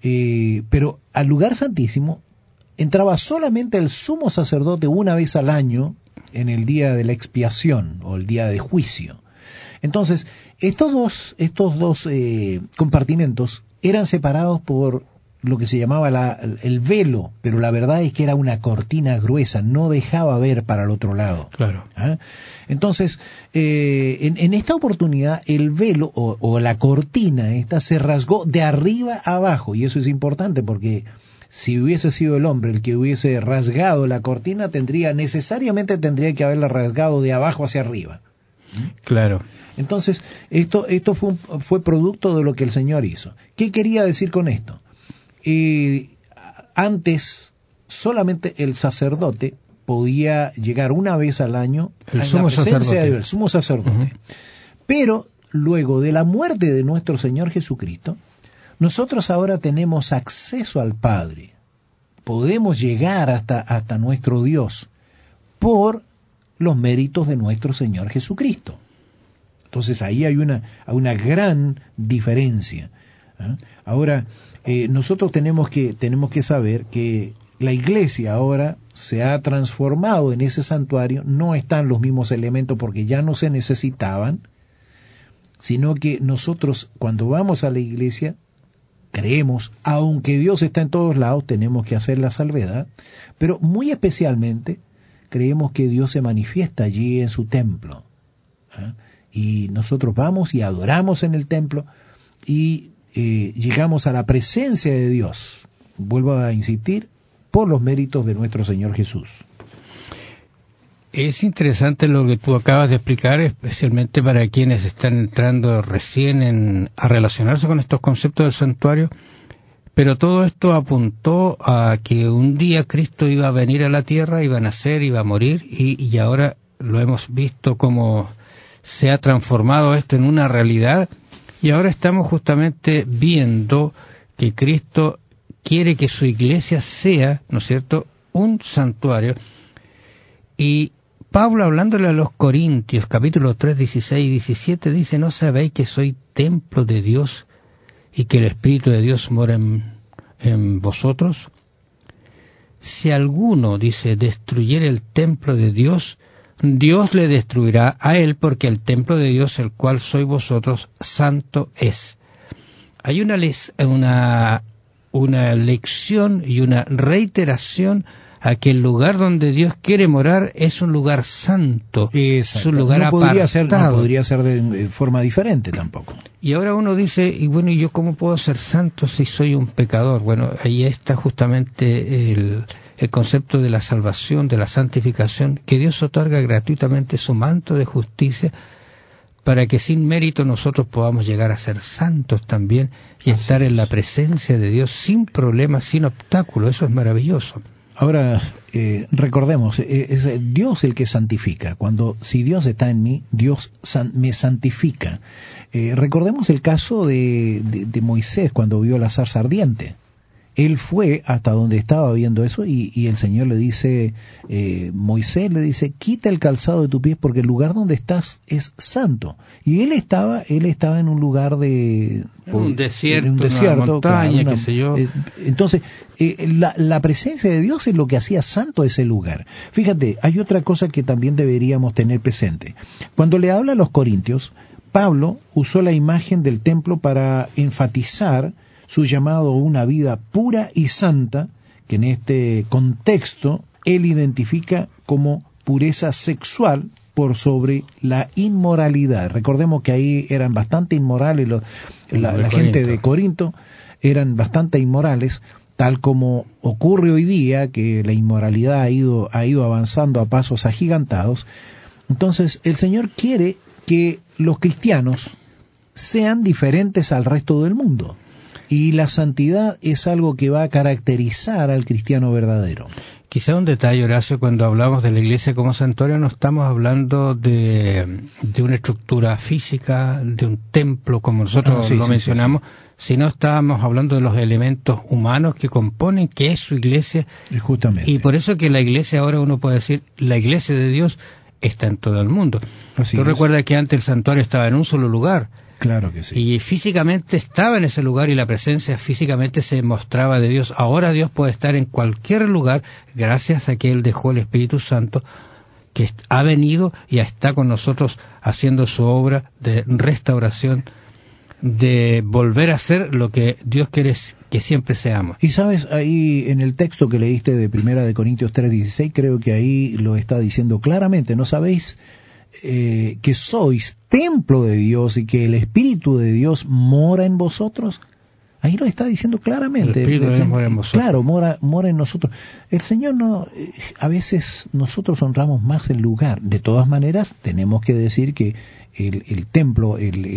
pero al lugar santísimo entraba solamente el sumo sacerdote una vez al año en el día de la expiación o el día de juicio. Entonces, estos dos compartimentos eran separados por lo que se llamaba el velo, pero la verdad es que era una cortina gruesa, no dejaba ver para el otro lado. Claro. ¿Ah? Entonces, en esta oportunidad, el velo o la cortina esta se rasgó de arriba a abajo, y eso es importante porque si hubiese sido el hombre el que hubiese rasgado la cortina, necesariamente tendría que haberla rasgado de abajo hacia arriba. Claro. Entonces, esto fue producto de lo que el Señor hizo. ¿Qué quería decir con esto? Antes, solamente el sacerdote podía llegar una vez al año a la presencia de Dios, el sumo sacerdote. Uh-huh. Pero, luego de la muerte de nuestro Señor Jesucristo, nosotros ahora tenemos acceso al Padre. Podemos llegar hasta nuestro Dios por los méritos de nuestro Señor Jesucristo. Entonces ahí hay una gran diferencia. ¿Eh? Ahora, nosotros tenemos que saber que la iglesia ahora se ha transformado en ese santuario, no están los mismos elementos porque ya no se necesitaban, sino que nosotros cuando vamos a la iglesia creemos, aunque Dios está en todos lados, tenemos que hacer la salvedad, pero muy especialmente creemos que Dios se manifiesta allí en su templo. ¿Eh? Y nosotros vamos y adoramos en el templo y llegamos a la presencia de Dios, vuelvo a insistir, por los méritos de nuestro Señor Jesús. Es interesante lo que tú acabas de explicar, especialmente para quienes están entrando recién a relacionarse con estos conceptos del santuario, pero todo esto apuntó a que un día Cristo iba a venir a la tierra, iba a nacer, iba a morir, y ahora lo hemos visto como se ha transformado esto en una realidad, y ahora estamos justamente viendo que Cristo quiere que su iglesia sea, ¿no es cierto?, un santuario. Y Pablo, hablándole a los Corintios, capítulo 3, 16 y 17, dice: ¿no sabéis que soy templo de Dios y que el Espíritu de Dios mora en vosotros? Si alguno, dice, destruyere el templo de Dios, Dios le destruirá a él, porque el templo de Dios, el cual sois vosotros, santo es. Hay una lección y una reiteración a que el lugar donde Dios quiere morar es un lugar santo, es un lugar apartado. No podría ser de forma diferente tampoco. Y ahora uno dice, y bueno, ¿y yo cómo puedo ser santo si soy un pecador? Bueno, ahí está justamente el concepto de la salvación, de la santificación, que Dios otorga gratuitamente su manto de justicia para que sin mérito nosotros podamos llegar a ser santos también y estar en la presencia de Dios sin problemas, sin obstáculos. Eso es maravilloso. Ahora, recordemos, es Dios el que santifica. Si Dios está en mí, Dios me santifica. Recordemos el caso de Moisés cuando vio la zarza ardiente. Él fue hasta donde estaba viendo eso y el Señor le dice, Moisés le dice, quita el calzado de tus pies porque el lugar donde estás es santo. Y él estaba en un lugar en un desierto, una montaña, qué sé yo. Entonces, la presencia de Dios es lo que hacía santo ese lugar. Fíjate, hay otra cosa que también deberíamos tener presente. Cuando le habla a los Corintios, Pablo usó la imagen del templo para enfatizar su llamado a una vida pura y santa, que en este contexto él identifica como pureza sexual por sobre la inmoralidad. Recordemos que ahí eran bastante inmorales, la gente de Corinto eran bastante inmorales, tal como ocurre hoy día, que la inmoralidad ha ido avanzando a pasos agigantados. Entonces el Señor quiere que los cristianos sean diferentes al resto del mundo. Y la santidad es algo que va a caracterizar al cristiano verdadero. Quizá un detalle, Horacio, cuando hablamos de la iglesia como santuario no estamos hablando de una estructura física, de un templo como nosotros lo mencionamos, sino estábamos hablando de los elementos humanos que componen que es su iglesia. Justamente. Y por eso que la iglesia ahora uno puede decir, la iglesia de Dios está en todo el mundo. Tú recuerdas que antes el santuario estaba en un solo lugar. Claro que sí. Y físicamente estaba en ese lugar y la presencia físicamente se mostraba de Dios. Ahora Dios puede estar en cualquier lugar gracias a que Él dejó el Espíritu Santo que ha venido y está con nosotros haciendo su obra de restauración, de volver a ser lo que Dios quiere que siempre seamos. Y sabes, ahí en el texto que leíste de 1 Corintios 3:16, creo que ahí lo está diciendo claramente, ¿no sabéis que sois templo de Dios y que el Espíritu de Dios mora en vosotros? Ahí lo está diciendo claramente. El Espíritu de Dios mora en vosotros. Claro, mora en nosotros. El Señor no, a veces nosotros honramos más el lugar. De todas maneras, tenemos que decir que el templo,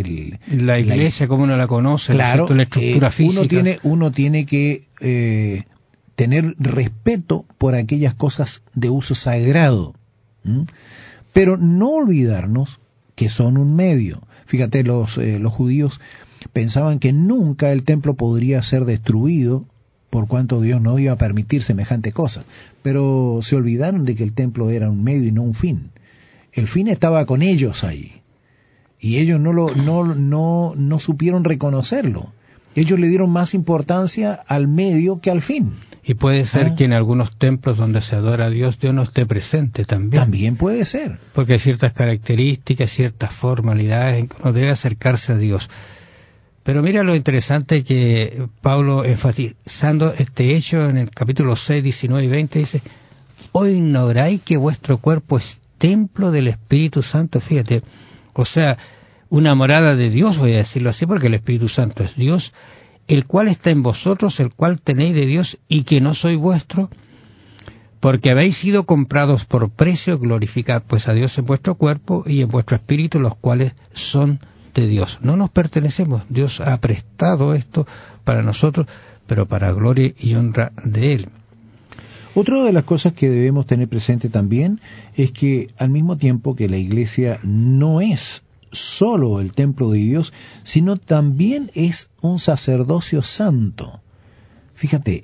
la iglesia como uno la conoce, claro, la estructura física. Uno tiene que tener respeto por aquellas cosas de uso sagrado. Pero no olvidarnos que son un medio. Fíjate, los judíos pensaban que nunca el templo podría ser destruido por cuanto Dios no iba a permitir semejante cosa. Pero se olvidaron de que el templo era un medio y no un fin. El fin estaba con ellos ahí. Y ellos no supieron reconocerlo. Ellos le dieron más importancia al medio que al fin. Y puede ser que en algunos templos donde se adora a Dios, Dios no esté presente también. También puede ser. Porque hay ciertas características, ciertas formalidades en que uno debe acercarse a Dios. Pero mira lo interesante que Pablo, enfatizando este hecho en el capítulo 6, 19 y 20, dice: ¿o ignoráis que vuestro cuerpo es templo del Espíritu Santo? Fíjate, o sea, una morada de Dios, voy a decirlo así, porque el Espíritu Santo es Dios, el cual está en vosotros, el cual tenéis de Dios y que no soy vuestro, porque habéis sido comprados por precio, glorificad pues a Dios en vuestro cuerpo y en vuestro espíritu, los cuales son de Dios. No nos pertenecemos, Dios ha prestado esto para nosotros, pero para gloria y honra de Él. Otra de las cosas que debemos tener presente también es que al mismo tiempo que la iglesia no es solo el templo de Dios, sino también es un sacerdocio santo. Fíjate,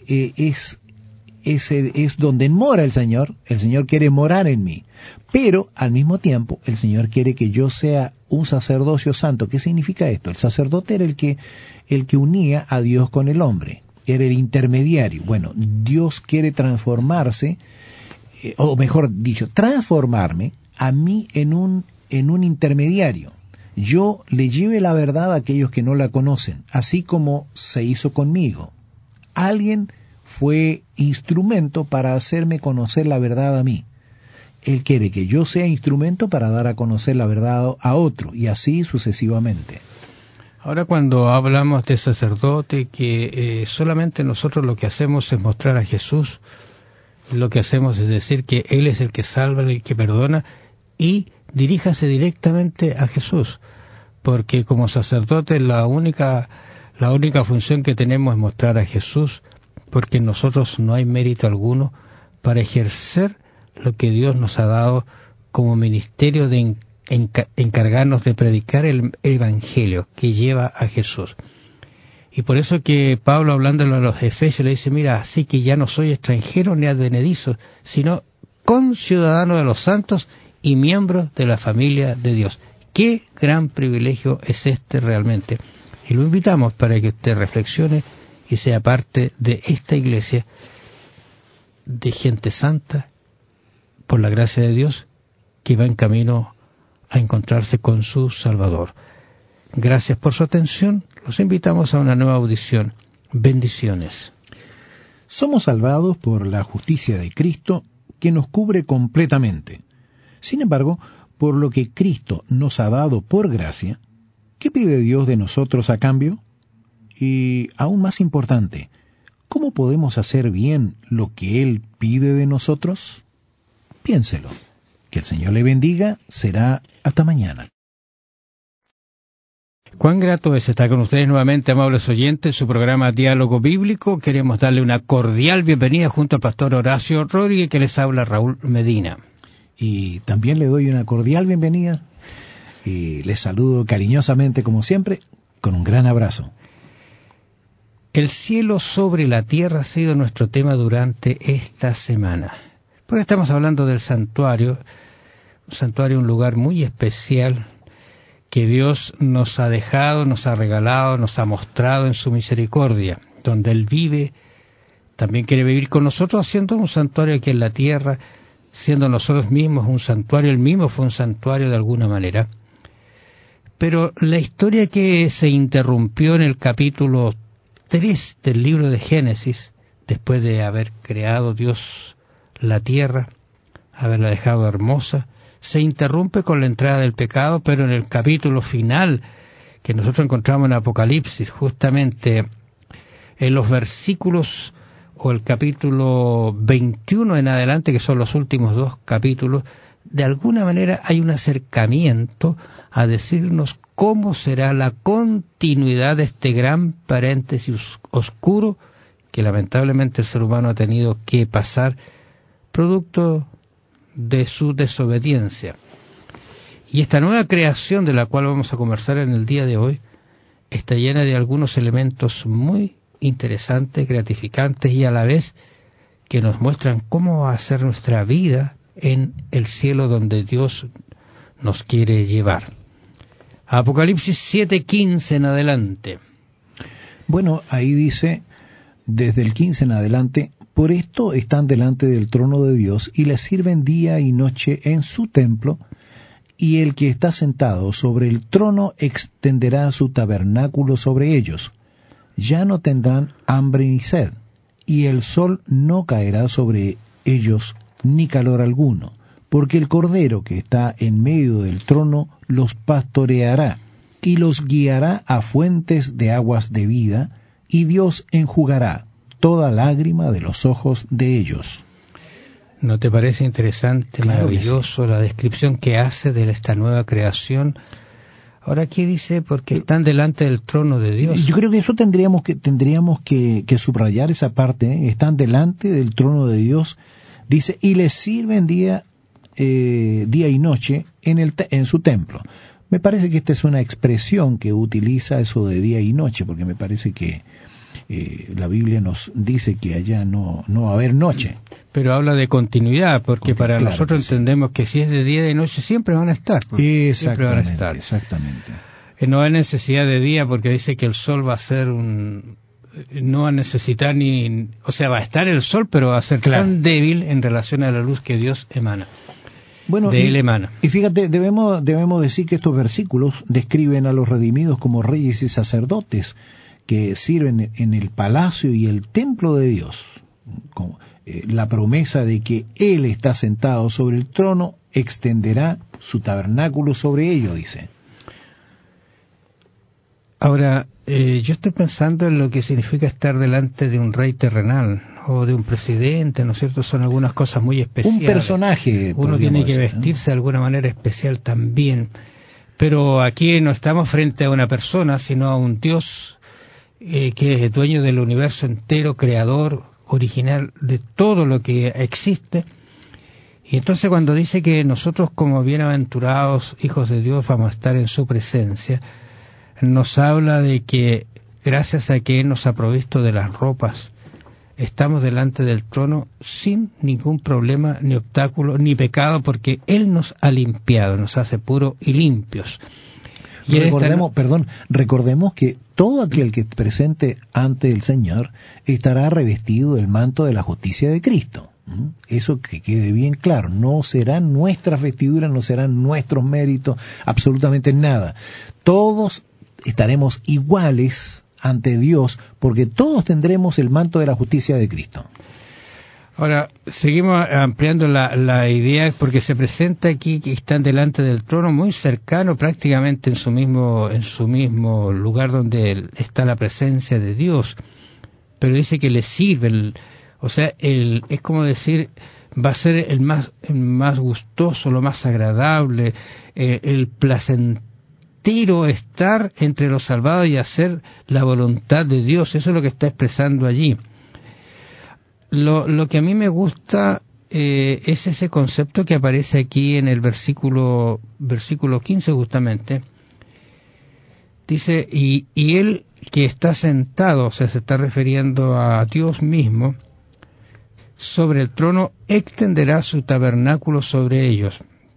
es donde mora el Señor quiere morar en mí, pero al mismo tiempo el Señor quiere que yo sea un sacerdocio santo. ¿Qué significa esto? El sacerdote era el que unía a Dios con el hombre, era el intermediario. Bueno, Dios quiere transformarse, o mejor dicho, transformarme a mí en un intermediario. Yo le lleve la verdad a aquellos que no la conocen, así como se hizo conmigo. Alguien fue instrumento para hacerme conocer la verdad a mí. Él quiere que yo sea instrumento para dar a conocer la verdad a otro, y así sucesivamente. Ahora, cuando hablamos de sacerdote, que solamente nosotros lo que hacemos es mostrar a Jesús, lo que hacemos es decir que Él es el que salva, el que perdona, y diríjase directamente a Jesús, porque como sacerdote la única función que tenemos es mostrar a Jesús, porque en nosotros no hay mérito alguno para ejercer lo que Dios nos ha dado como ministerio de encargarnos de predicar el Evangelio que lleva a Jesús. Y por eso que Pablo, hablándolo a los Efesios, le dice, mira, así que ya no soy extranjero ni advenedizo, sino conciudadano de los santos y miembro de la familia de Dios. Qué gran privilegio es este realmente. Y lo invitamos para que usted reflexione y sea parte de esta iglesia de gente santa, por la gracia de Dios, que va en camino a encontrarse con su Salvador. Gracias por su atención. Los invitamos a una nueva audición. Bendiciones. Somos salvados por la justicia de Cristo, que nos cubre completamente. Sin embargo, por lo que Cristo nos ha dado por gracia, ¿qué pide Dios de nosotros a cambio? Y aún más importante, ¿cómo podemos hacer bien lo que Él pide de nosotros? Piénselo. Que el Señor le bendiga. Será hasta mañana. Cuán grato es estar con ustedes nuevamente, amables oyentes, su programa Diálogo Bíblico. Queremos darle una cordial bienvenida junto al pastor Horacio Rodríguez, que les habla Raúl Medina. Y también le doy una cordial bienvenida y les saludo cariñosamente como siempre, con un gran abrazo. El cielo sobre la tierra ha sido nuestro tema durante esta semana. Porque estamos hablando del santuario, un lugar muy especial que Dios nos ha dejado, nos ha regalado, nos ha mostrado en su misericordia, donde Él vive, también quiere vivir con nosotros, haciendo un santuario aquí en la tierra, siendo nosotros mismos un santuario. Él mismo fue un santuario de alguna manera. Pero la historia que se interrumpió en el capítulo 3 del libro de Génesis, después de haber creado Dios la tierra, haberla dejado hermosa, se interrumpe con la entrada del pecado, pero en el capítulo final que nosotros encontramos en Apocalipsis, justamente en los versículos o el capítulo 21 en adelante, que son los últimos dos capítulos, de alguna manera hay un acercamiento a decirnos cómo será la continuidad de este gran paréntesis oscuro que lamentablemente el ser humano ha tenido que pasar producto de su desobediencia. Y esta nueva creación de la cual vamos a conversar en el día de hoy está llena de algunos elementos muy interesantes, gratificantes y a la vez que nos muestran cómo va a ser nuestra vida en el cielo donde Dios nos quiere llevar. Apocalipsis 7:15 en adelante. Bueno, ahí dice, desde el 15 en adelante, por esto están delante del trono de Dios y le sirven día y noche en su templo, y el que está sentado sobre el trono extenderá su tabernáculo sobre ellos. Ya no tendrán hambre ni sed, y el sol no caerá sobre ellos ni calor alguno, porque el Cordero que está en medio del trono los pastoreará, y los guiará a fuentes de aguas de vida, y Dios enjugará toda lágrima de los ojos de ellos. ¿No te parece interesante, Claro que maravilloso, la descripción que hace de esta nueva creación? Ahora aquí dice, porque están delante del trono de Dios. Yo creo que eso tendríamos que subrayar esa parte, ¿eh? Están delante del trono de Dios, dice, y les sirven día y noche en su templo. Me parece que esta es una expresión que utiliza eso de día y noche, porque me parece que la Biblia nos dice que allá no va a haber noche. Pero habla de continuidad, porque para claro nosotros que entendemos que si es de día y de noche siempre van a estar. Siempre van a estar. Exactamente. No hay necesidad de día, porque dice que el sol va a ser no va a necesitar o sea, va a estar el sol, pero va a ser tan débil en relación a la luz que Dios emana. Bueno, de él emana. Y fíjate, debemos decir que estos versículos describen a los redimidos como reyes y sacerdotes que sirven en el palacio y el templo de Dios. Como, la promesa de que Él está sentado sobre el trono extenderá su tabernáculo sobre ello, dice. Ahora, yo estoy pensando en lo que significa estar delante de un rey terrenal o de un presidente, ¿no es cierto? Son algunas cosas muy especiales. Un personaje. Uno tiene que vestirse de alguna manera especial también. Pero aquí no estamos frente a una persona, sino a un Dios que es dueño del universo entero, creador, original de todo lo que existe. Y entonces cuando dice que nosotros como bienaventurados hijos de Dios vamos a estar en su presencia, nos habla de que gracias a que Él nos ha provisto de las ropas, estamos delante del trono sin ningún problema, ni obstáculo, ni pecado, porque Él nos ha limpiado, nos hace puros y limpios. Y recordemos que todo aquel que presente ante el Señor estará revestido del manto de la justicia de Cristo. Eso que quede bien claro, no serán nuestras vestiduras, no serán nuestros méritos, absolutamente nada. Todos estaremos iguales ante Dios, porque todos tendremos el manto de la justicia de Cristo. Ahora, seguimos ampliando la idea, porque se presenta aquí que están delante del trono muy cercano, prácticamente en su mismo lugar donde está la presencia de Dios, pero dice que le sirve, es como decir, va a ser el más gustoso, lo más agradable, el placentero estar entre los salvados y hacer la voluntad de Dios. Eso es lo que está expresando allí. Lo que a mí me gusta es ese concepto que aparece aquí en el versículo 15 justamente. Dice, y Él que está sentado, o sea, se está refiriendo a Dios mismo, sobre el trono extenderá su tabernáculo sobre ellos.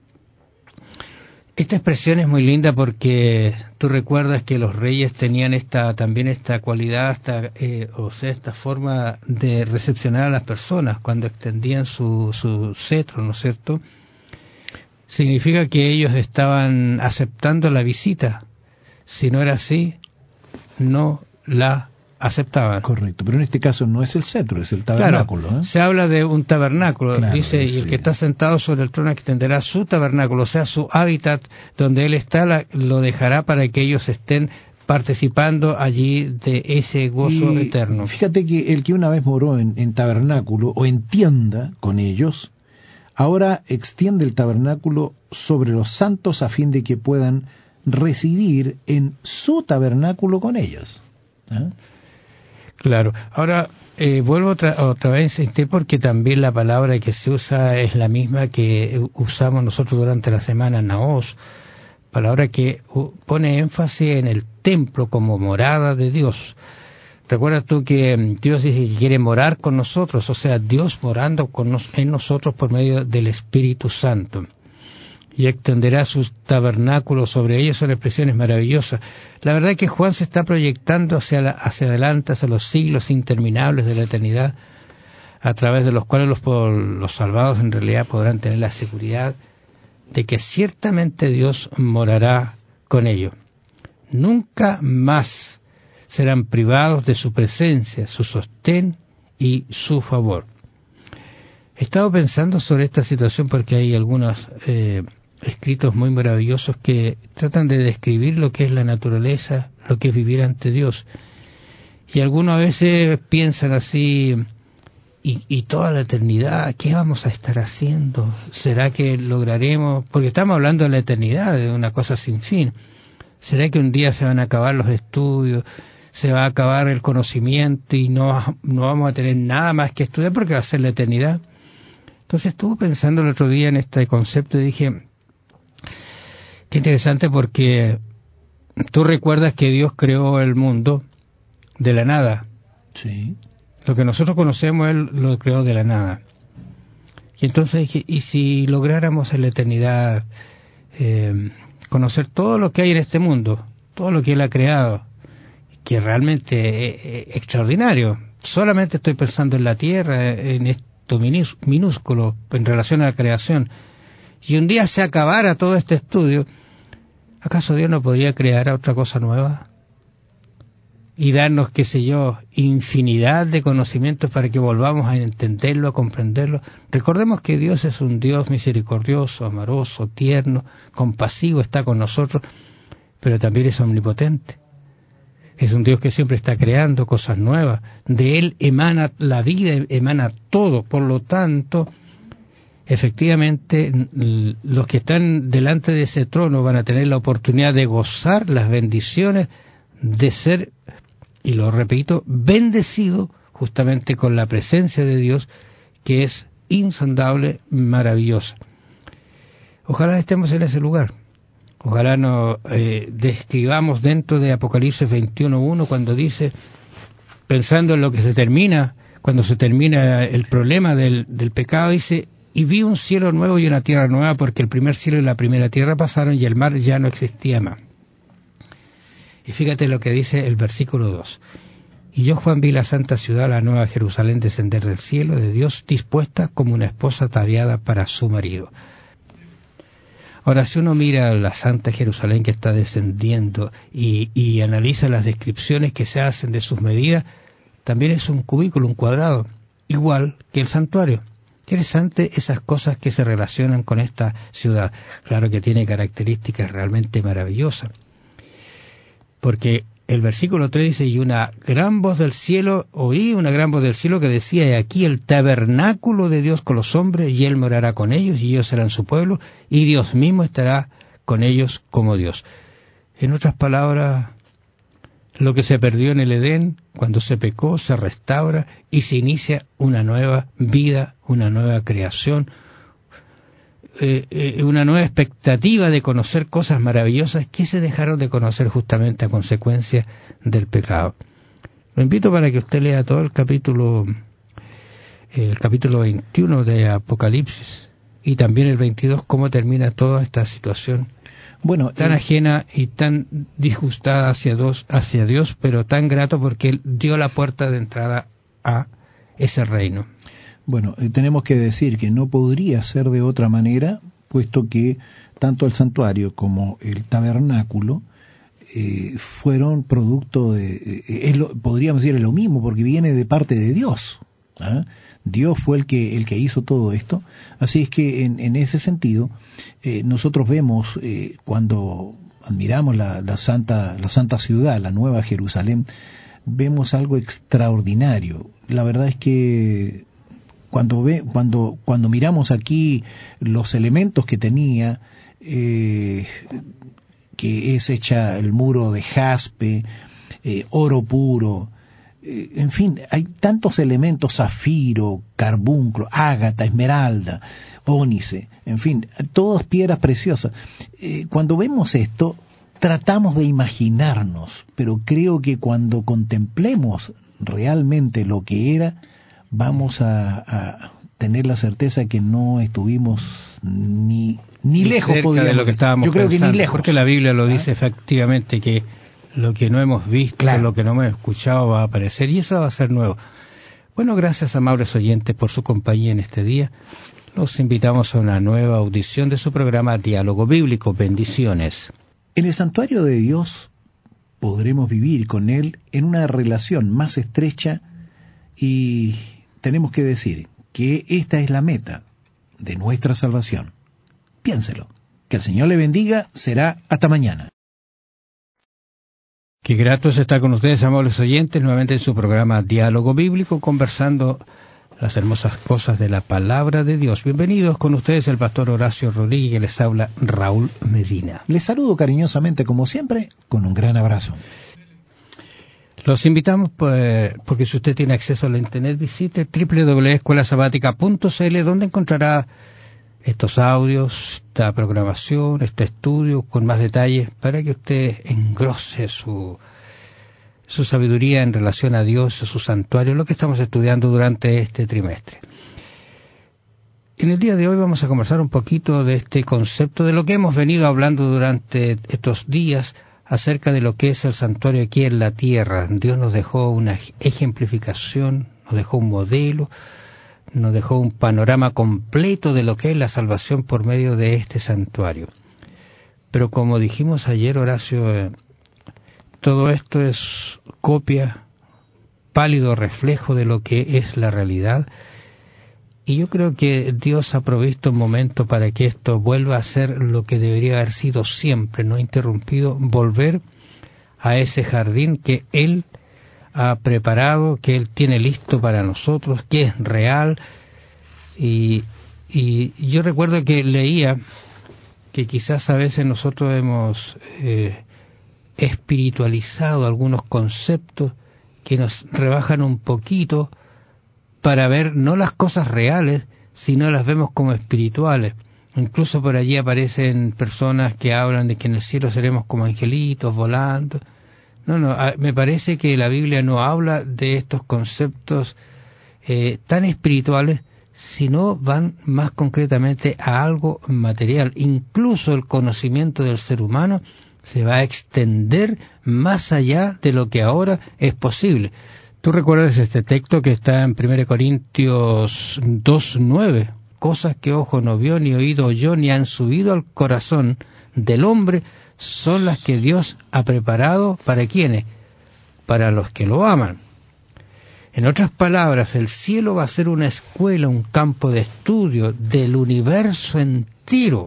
Esta expresión es muy linda porque tú recuerdas que los reyes tenían también esta cualidad, esta forma de recepcionar a las personas cuando extendían su cetro, ¿no es cierto? Significa que ellos estaban aceptando la visita. Si no era así, no la aceptaban. Correcto, pero en este caso no es el cetro, es el tabernáculo. Claro, se habla de un tabernáculo, claro, dice, y el que está sentado sobre el trono extenderá su tabernáculo, o sea, su hábitat donde él está, lo dejará para que ellos estén participando allí de ese gozo eterno. Fíjate que el que una vez moró en tabernáculo o en tienda con ellos, ahora extiende el tabernáculo sobre los santos a fin de que puedan residir en su tabernáculo con ellos. Claro. Ahora, vuelvo otra vez, porque también la palabra que se usa es la misma que usamos nosotros durante la semana, naos, palabra que pone énfasis en el templo como morada de Dios. Recuerda tú que Dios dice que quiere morar con nosotros, o sea, Dios morando en nosotros por medio del Espíritu Santo. Y extenderá sus tabernáculos sobre ellos, son expresiones maravillosas. La verdad es que Juan se está proyectando hacia adelante, hacia los siglos interminables de la eternidad, a través de los cuales los salvados en realidad podrán tener la seguridad de que ciertamente Dios morará con ellos. Nunca más serán privados de su presencia, su sostén y su favor. He estado pensando sobre esta situación porque hay algunos escritos muy maravillosos que tratan de describir lo que es la naturaleza, lo que es vivir ante Dios. Y algunos a veces piensan así, y toda la eternidad, ¿qué vamos a estar haciendo? ¿Será que lograremos? Porque estamos hablando de la eternidad, de una cosa sin fin. ¿Será que un día se van a acabar los estudios, se va a acabar el conocimiento y no vamos a tener nada más que estudiar porque va a ser la eternidad? Entonces estuve pensando el otro día en este concepto y dije, qué interesante, porque tú recuerdas que Dios creó el mundo de la nada. Sí. Lo que nosotros conocemos, Él lo creó de la nada. Y entonces dije, ¿y si lográramos en la eternidad conocer todo lo que hay en este mundo, todo lo que Él ha creado, que realmente es extraordinario? Solamente estoy pensando en la tierra, en esto minúsculo en relación a la creación. Y un día se acabara todo este estudio, ¿acaso Dios no podría crear otra cosa nueva? Y darnos, qué sé yo, infinidad de conocimientos para que volvamos a entenderlo, a comprenderlo. Recordemos que Dios es un Dios misericordioso, amoroso, tierno, compasivo, está con nosotros, pero también es omnipotente. Es un Dios que siempre está creando cosas nuevas. De Él emana la vida, emana todo. Por lo tanto, efectivamente, los que están delante de ese trono van a tener la oportunidad de gozar las bendiciones de ser, y lo repito, bendecido justamente con la presencia de Dios, que es insondable, maravillosa. Ojalá estemos en ese lugar. Ojalá nos describamos dentro de Apocalipsis 21:1, cuando dice, pensando en lo que se termina, cuando se termina el problema del pecado, dice, y vi un cielo nuevo y una tierra nueva, porque el primer cielo y la primera tierra pasaron y el mar ya no existía más. Y fíjate lo que dice el versículo 2. Y yo, Juan, vi la santa ciudad, la nueva Jerusalén, descender del cielo de Dios, dispuesta como una esposa ataviada para su marido. Ahora, si uno mira la santa Jerusalén que está descendiendo y analiza las descripciones que se hacen de sus medidas, también es un cubículo, un cuadrado, igual que el santuario. Interesante esas cosas que se relacionan con esta ciudad. Claro que tiene características realmente maravillosas, porque el versículo 3 dice, y una gran voz del cielo, oí una gran voz del cielo que decía, he aquí el tabernáculo de Dios con los hombres, y Él morará con ellos, y ellos serán su pueblo, y Dios mismo estará con ellos como Dios. En otras palabras, lo que se perdió en el Edén, cuando se pecó, se restaura, y se inicia una nueva vida, una nueva creación, una nueva expectativa de conocer cosas maravillosas que se dejaron de conocer justamente a consecuencia del pecado. Lo invito para que usted lea todo el capítulo 21 de Apocalipsis, y también el 22, cómo termina toda esta situación, bueno, tan ajena y tan disgustada hacia Dios, pero tan grato porque Él dio la puerta de entrada a ese reino. Bueno, tenemos que decir que no podría ser de otra manera, puesto que tanto el santuario como el tabernáculo fueron producto de, podríamos decir, es lo mismo, porque viene de parte de Dios. ¿Ah? Dios fue el que hizo todo esto. Así es que en ese sentido, nosotros vemos, cuando admiramos la santa ciudad, la nueva Jerusalén, vemos algo extraordinario. La verdad es que cuando miramos aquí los elementos que tenía, que es hecha el muro de jaspe, oro puro, en fin, hay tantos elementos, zafiro, carbunclo, ágata, esmeralda, ónice, en fin, todas piedras preciosas. Cuando vemos esto, tratamos de imaginarnos, pero creo que cuando contemplemos realmente lo que era, vamos a tener la certeza que no estuvimos ni lejos, cerca de lo que estábamos pensando. Creo que ni lejos, porque la Biblia lo dice efectivamente, que lo que no hemos visto, claro, lo que no hemos escuchado va a aparecer, y eso va a ser nuevo. Bueno, gracias, amables oyentes, por su compañía en este día. Los invitamos a una nueva audición de su programa Diálogo Bíblico. Bendiciones. En el santuario de Dios podremos vivir con Él en una relación más estrecha, y tenemos que decir que esta es la meta de nuestra salvación. Piénselo. Que el Señor le bendiga. Será hasta mañana. Qué grato es estar con ustedes, amables oyentes, nuevamente en su programa Diálogo Bíblico, conversando las hermosas cosas de la palabra de Dios. Bienvenidos con ustedes el pastor Horacio Rodríguez, que les habla Raúl Medina. Les saludo cariñosamente, como siempre, con un gran abrazo. Los invitamos, porque si usted tiene acceso a la internet, visite www.escuelasabatica.cl, donde encontrará estos audios, esta programación, este estudio con más detalles, para que usted engrose su sabiduría en relación a Dios, a su santuario, lo que estamos estudiando durante este trimestre. En el día de hoy vamos a conversar un poquito de este concepto, de lo que hemos venido hablando durante estos días, acerca de lo que es el santuario aquí en la tierra. Dios nos dejó una ejemplificación, nos dejó un modelo, nos dejó un panorama completo de lo que es la salvación por medio de este santuario. Pero como dijimos ayer, Horacio, todo esto es copia, pálido reflejo de lo que es la realidad. Y yo creo que Dios ha provisto un momento para que esto vuelva a ser lo que debería haber sido siempre, no interrumpido, volver a ese jardín que Él ha preparado, que Él tiene listo para nosotros, que es real. Y yo recuerdo que leía que quizás a veces nosotros hemos espiritualizado algunos conceptos que nos rebajan un poquito para ver no las cosas reales, sino las vemos como espirituales. Incluso por allí aparecen personas que hablan de que en el cielo seremos como angelitos volando. No, me parece que la Biblia no habla de estos conceptos tan espirituales, sino van más concretamente a algo material. Incluso el conocimiento del ser humano se va a extender más allá de lo que ahora es posible. ¿Tú recuerdas este texto que está en 1 Corintios 2:9? Cosas que ojo no vio, ni oído oyó, ni han subido al corazón del hombre, son las que Dios ha preparado, ¿para quiénes? Para los que lo aman. En otras palabras, el cielo va a ser una escuela, un campo de estudio del universo entero.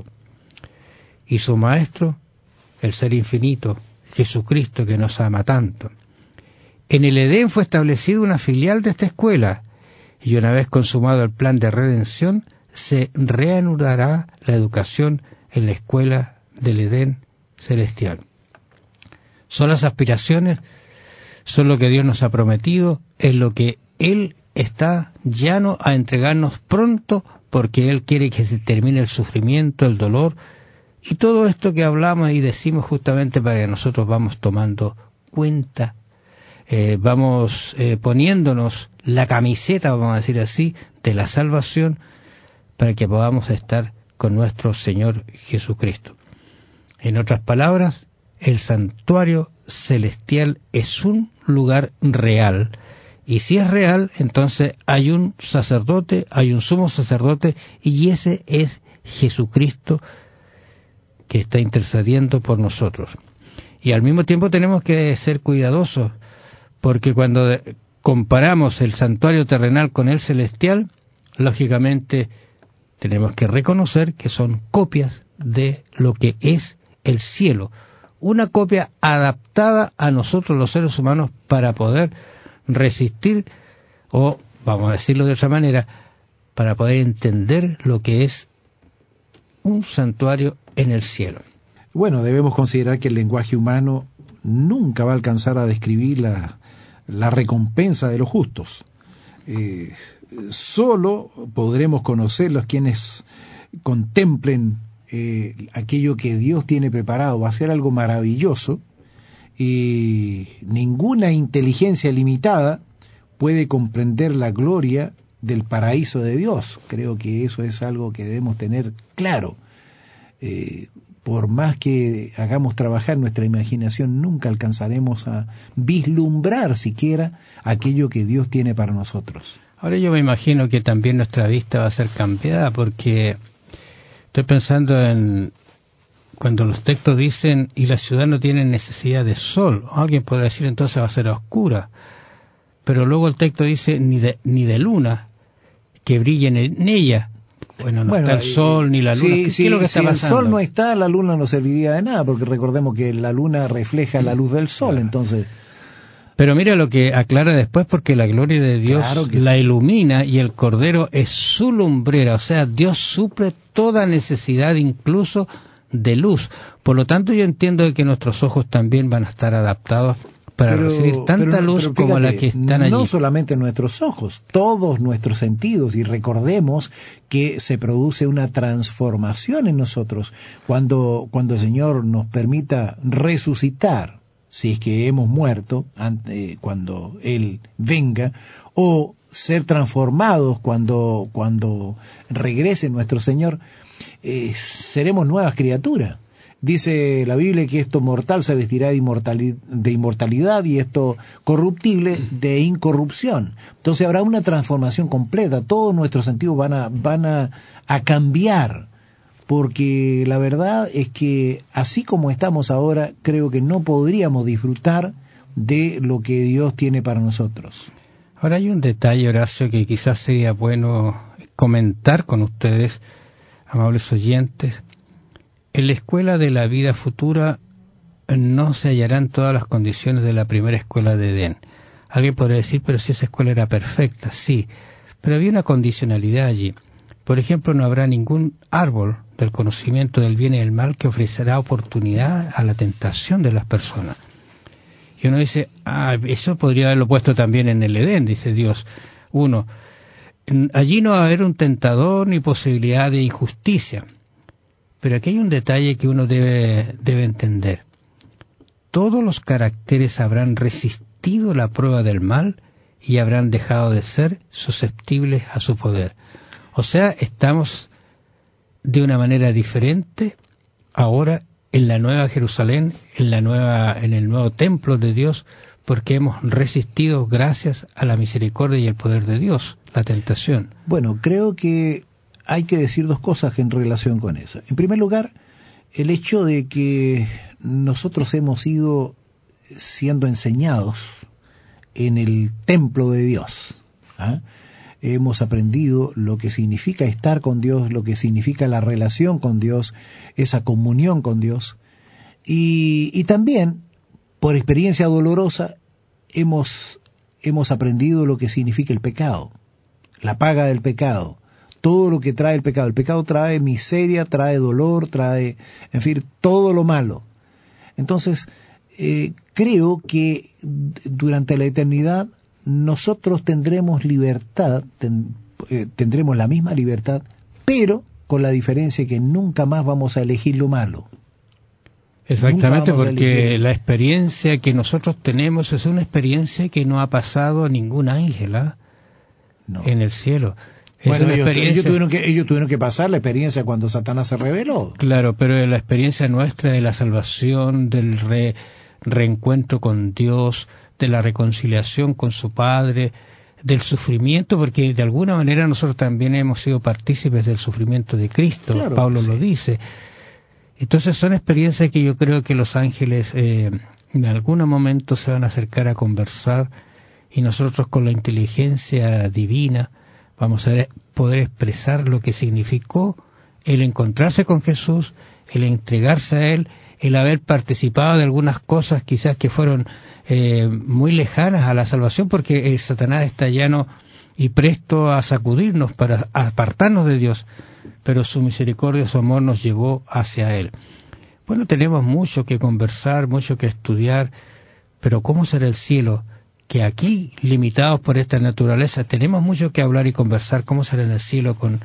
Y su maestro, el ser infinito, Jesucristo, que nos ama tanto. En el Edén fue establecida una filial de esta escuela, y una vez consumado el plan de redención, se reanudará la educación en la escuela del Edén celestial. Son las aspiraciones, son lo que Dios nos ha prometido, es lo que Él está llano a entregarnos pronto, porque Él quiere que se termine el sufrimiento, el dolor, y todo esto que hablamos y decimos justamente para que nosotros vamos tomando cuenta, vamos poniéndonos la camiseta, vamos a decir así, de la salvación, para que podamos estar con nuestro Señor Jesucristo. En otras palabras, el santuario celestial es un lugar real, y si es real, entonces hay un sacerdote, hay un sumo sacerdote, y ese es Jesucristo, que está intercediendo por nosotros. Y al mismo tiempo tenemos que ser cuidadosos, porque cuando comparamos el santuario terrenal con el celestial, lógicamente tenemos que reconocer que son copias de lo que es el cielo, una copia adaptada a nosotros los seres humanos para poder resistir, o vamos a decirlo de otra manera, para poder entender lo que es un santuario en el cielo. Bueno, debemos considerar que el lenguaje humano nunca va a alcanzar a describir la recompensa de los justos. Solo podremos conocerlos quienes contemplen aquello que Dios tiene preparado. Va a ser algo maravilloso, y ninguna inteligencia limitada puede comprender la gloria del paraíso de Dios. Creo que eso es algo que debemos tener claro. Por más que hagamos trabajar nuestra imaginación, nunca alcanzaremos a vislumbrar siquiera aquello que Dios tiene para nosotros. Ahora yo me imagino que también nuestra vista va a ser cambiada, porque estoy pensando en cuando los textos dicen, y la ciudad no tiene necesidad de sol. Alguien podrá decir, entonces va a ser oscura. Pero luego el texto dice, ni de luna, que brillen en ella. Bueno, no está el sol ni la luna. ¿Qué es lo que está pasando? Si el sol no está, la luna no serviría de nada, porque recordemos que la luna refleja la luz del sol. Entonces Pero mira lo que aclara después, porque la gloria de Dios la ilumina y el Cordero es su lumbrera, o sea, Dios suple toda necesidad, incluso de luz. Por lo tanto, yo entiendo que nuestros ojos también van a estar adaptados para recibir tanta luz fíjate, como la que están allí. No solamente nuestros ojos, todos nuestros sentidos, y recordemos que se produce una transformación en nosotros cuando el Señor nos permita resucitar, si es que hemos muerto cuando Él venga, o ser transformados cuando regrese nuestro Señor, seremos nuevas criaturas. Dice la Biblia que esto mortal se vestirá de inmortalidad y esto corruptible de incorrupción. Entonces habrá una transformación completa, todos nuestros sentidos van a cambiar, porque la verdad es que así como estamos ahora, creo que no podríamos disfrutar de lo que Dios tiene para nosotros. Ahora hay un detalle, Horacio, que quizás sería bueno comentar con ustedes, amables oyentes. En la escuela de la vida futura no se hallarán todas las condiciones de la primera escuela de Edén. Alguien podría decir, pero si esa escuela era perfecta, sí, pero había una condicionalidad allí. Por ejemplo, no habrá ningún árbol del conocimiento del bien y del mal que ofrecerá oportunidad a la tentación de las personas. Y uno dice, eso podría haberlo puesto también en el Edén, dice Dios. Allí no va a haber un tentador ni posibilidad de injusticia. Pero aquí hay un detalle que uno debe entender. Todos los caracteres habrán resistido la prueba del mal y habrán dejado de ser susceptibles a su poder. O sea, estamos de una manera diferente ahora en la nueva Jerusalén, en el nuevo templo de Dios, porque hemos resistido gracias a la misericordia y el poder de Dios, la tentación. Bueno, creo que hay que decir dos cosas en relación con eso. En primer lugar, el hecho de que nosotros hemos ido siendo enseñados en el templo de Dios. Hemos aprendido lo que significa estar con Dios, lo que significa la relación con Dios, esa comunión con Dios. Y también, por experiencia dolorosa, hemos aprendido lo que significa el pecado, la paga del pecado. Todo lo que trae el pecado. El pecado trae miseria, trae dolor, trae, en fin, todo lo malo. Entonces, creo que durante la eternidad nosotros tendremos libertad, tendremos la misma libertad, pero con la diferencia que nunca más vamos a elegir lo malo. Exactamente, porque la experiencia que nosotros tenemos es una experiencia que no ha pasado ningún ángel en el cielo. Bueno, ellos tuvieron que pasar la experiencia cuando Satanás se rebeló. Claro, pero la experiencia nuestra de la salvación, del reencuentro con Dios, de la reconciliación con su Padre, del sufrimiento, porque de alguna manera nosotros también hemos sido partícipes del sufrimiento de Cristo, claro, Pablo lo dice. Entonces son experiencias que yo creo que los ángeles en algún momento se van a acercar a conversar, y nosotros con la inteligencia divina vamos a poder expresar lo que significó el encontrarse con Jesús, el entregarse a Él, el haber participado de algunas cosas quizás que fueron muy lejanas a la salvación, porque Satanás está llano y presto a sacudirnos para apartarnos de Dios, pero su misericordia, su amor nos llevó hacia Él. Bueno, tenemos mucho que conversar, mucho que estudiar, pero ¿cómo será el cielo? Que aquí, limitados por esta naturaleza, tenemos mucho que hablar y conversar. ¿Cómo será en el cielo con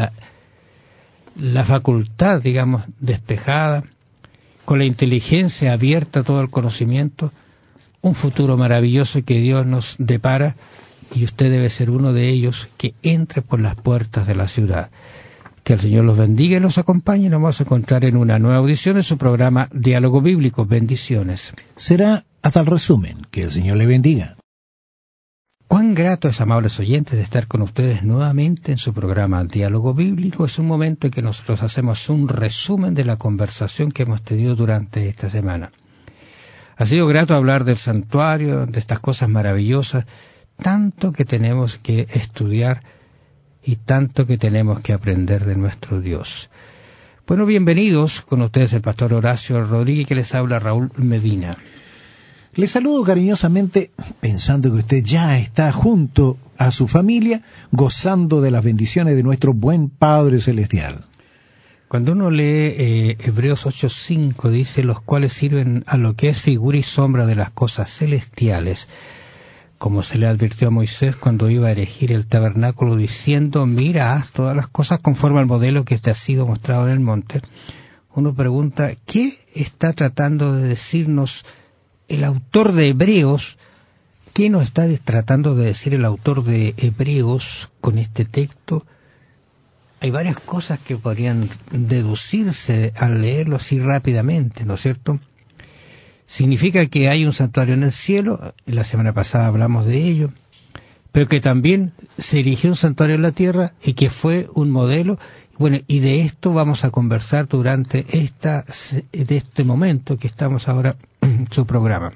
la facultad, digamos, despejada, con la inteligencia abierta a todo el conocimiento? Un futuro maravilloso que Dios nos depara, y usted debe ser uno de ellos que entre por las puertas de la ciudad. Que el Señor los bendiga y los acompañe. Nos vamos a encontrar en una nueva audición de su programa Diálogo Bíblico. Bendiciones. Será hasta el resumen. Que el Señor le bendiga. Cuán grato es, amables oyentes, de estar con ustedes nuevamente en su programa Diálogo Bíblico. Es un momento en que nosotros hacemos un resumen de la conversación que hemos tenido durante esta semana. Ha sido grato hablar del santuario, de estas cosas maravillosas, tanto que tenemos que estudiar y tanto que tenemos que aprender de nuestro Dios. Bueno, bienvenidos con ustedes el pastor Horacio Rodríguez, que les habla Raúl Medina. Le saludo cariñosamente pensando que usted ya está junto a su familia, gozando de las bendiciones de nuestro buen Padre Celestial. Cuando uno lee Hebreos 8:5, dice, los cuales sirven a lo que es figura y sombra de las cosas celestiales, como se le advirtió a Moisés cuando iba a erigir el tabernáculo, diciendo, mira, haz todas las cosas conforme al modelo que te ha sido mostrado en el monte. Uno pregunta, ¿qué está tratando de decirnos el autor de Hebreos? ¿Qué nos está tratando de decir el autor de Hebreos con este texto? Hay varias cosas que podrían deducirse al leerlo así rápidamente, ¿no es cierto? Significa que hay un santuario en el cielo, la semana pasada hablamos de ello, pero que también se erigió un santuario en la tierra y que fue un modelo. Bueno, y de esto vamos a conversar durante este momento que estamos ahora en su programa.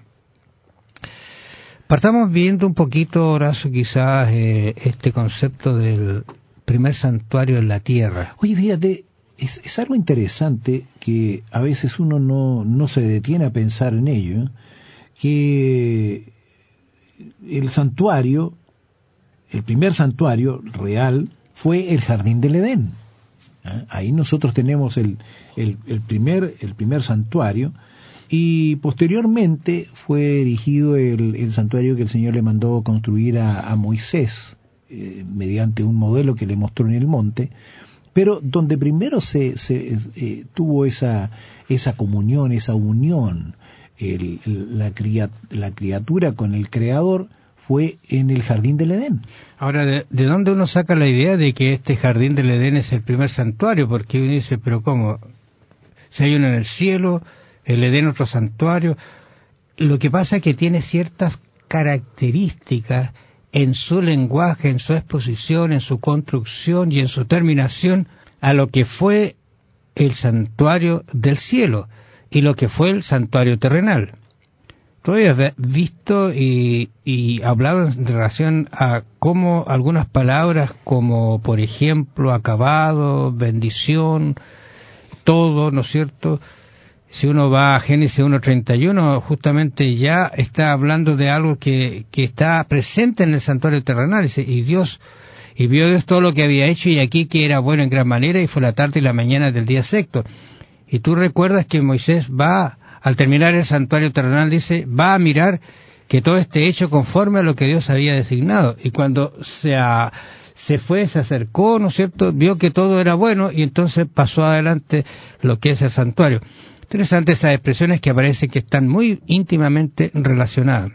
Partamos viendo un poquito, Horacio, quizás este concepto del primer santuario en la tierra. Oye, fíjate, es algo interesante que a veces uno no se detiene a pensar en ello, que el santuario, el primer santuario real, fue el Jardín del Edén. Ahí nosotros tenemos el primer santuario, y posteriormente fue erigido el santuario que el Señor le mandó construir a Moisés, mediante un modelo que le mostró en el monte, pero donde primero se tuvo esa comunión, esa unión, la criatura con el Creador, fue en el Jardín del Edén. Ahora, ¿de dónde uno saca la idea de que este Jardín del Edén es el primer santuario? Porque uno dice, pero ¿cómo? Si hay uno en el cielo, el Edén otro santuario. Lo que pasa es que tiene ciertas características en su lenguaje, en su exposición, en su construcción y en su terminación a lo que fue el santuario del cielo y lo que fue el santuario terrenal. Tú habías visto y hablado en relación a cómo algunas palabras como, por ejemplo, acabado, bendición, todo, ¿no es cierto? Si uno va a Génesis 1:31, justamente ya está hablando de algo que está presente en el santuario terrenal. Dice, y vio Dios todo lo que había hecho, y aquí que era bueno en gran manera, y fue la tarde y la mañana del día sexto. Y tú recuerdas que Moisés va, al terminar el santuario terrenal, dice, va a mirar que todo esté hecho conforme a lo que Dios había designado. Y cuando se acercó, ¿no es cierto?, vio que todo era bueno, y entonces pasó adelante lo que es el santuario. Interesante esas expresiones que aparecen que están muy íntimamente relacionadas.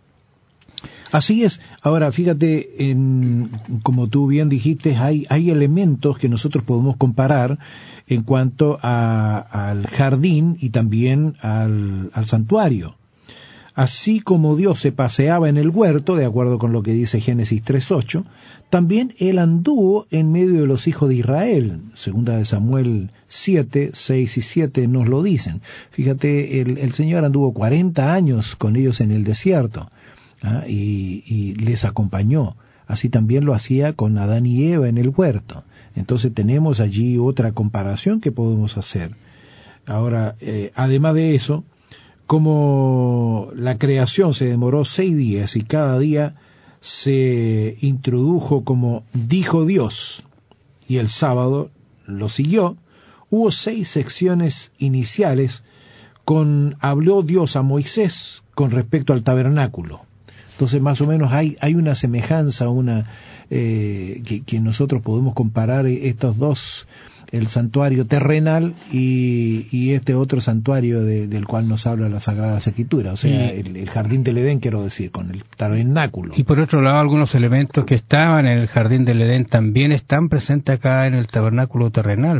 Así es. Ahora, fíjate, como tú bien dijiste, hay elementos que nosotros podemos comparar en cuanto al jardín y también al santuario. Así como Dios se paseaba en el huerto, de acuerdo con lo que dice Génesis 3:8, también Él anduvo en medio de los hijos de Israel. Segunda de Samuel 7:6 y 7 nos lo dicen. Fíjate, el Señor anduvo 40 años con ellos en el desierto, y les acompañó. Así también lo hacía con Adán y Eva en el huerto. Entonces tenemos allí otra comparación que podemos hacer. Ahora, además de eso, como la creación se demoró 6 días y cada día se introdujo como dijo Dios y el sábado lo siguió, hubo 6 secciones iniciales habló Dios a Moisés con respecto al tabernáculo. Entonces más o menos hay una semejanza, que nosotros podemos comparar estos dos, el santuario terrenal y este otro santuario del cual nos habla la Sagrada Escritura, o sea, el Jardín del Edén, quiero decir, con el tabernáculo. Y por otro lado, algunos elementos que estaban en el Jardín del Edén también están presentes acá en el tabernáculo terrenal.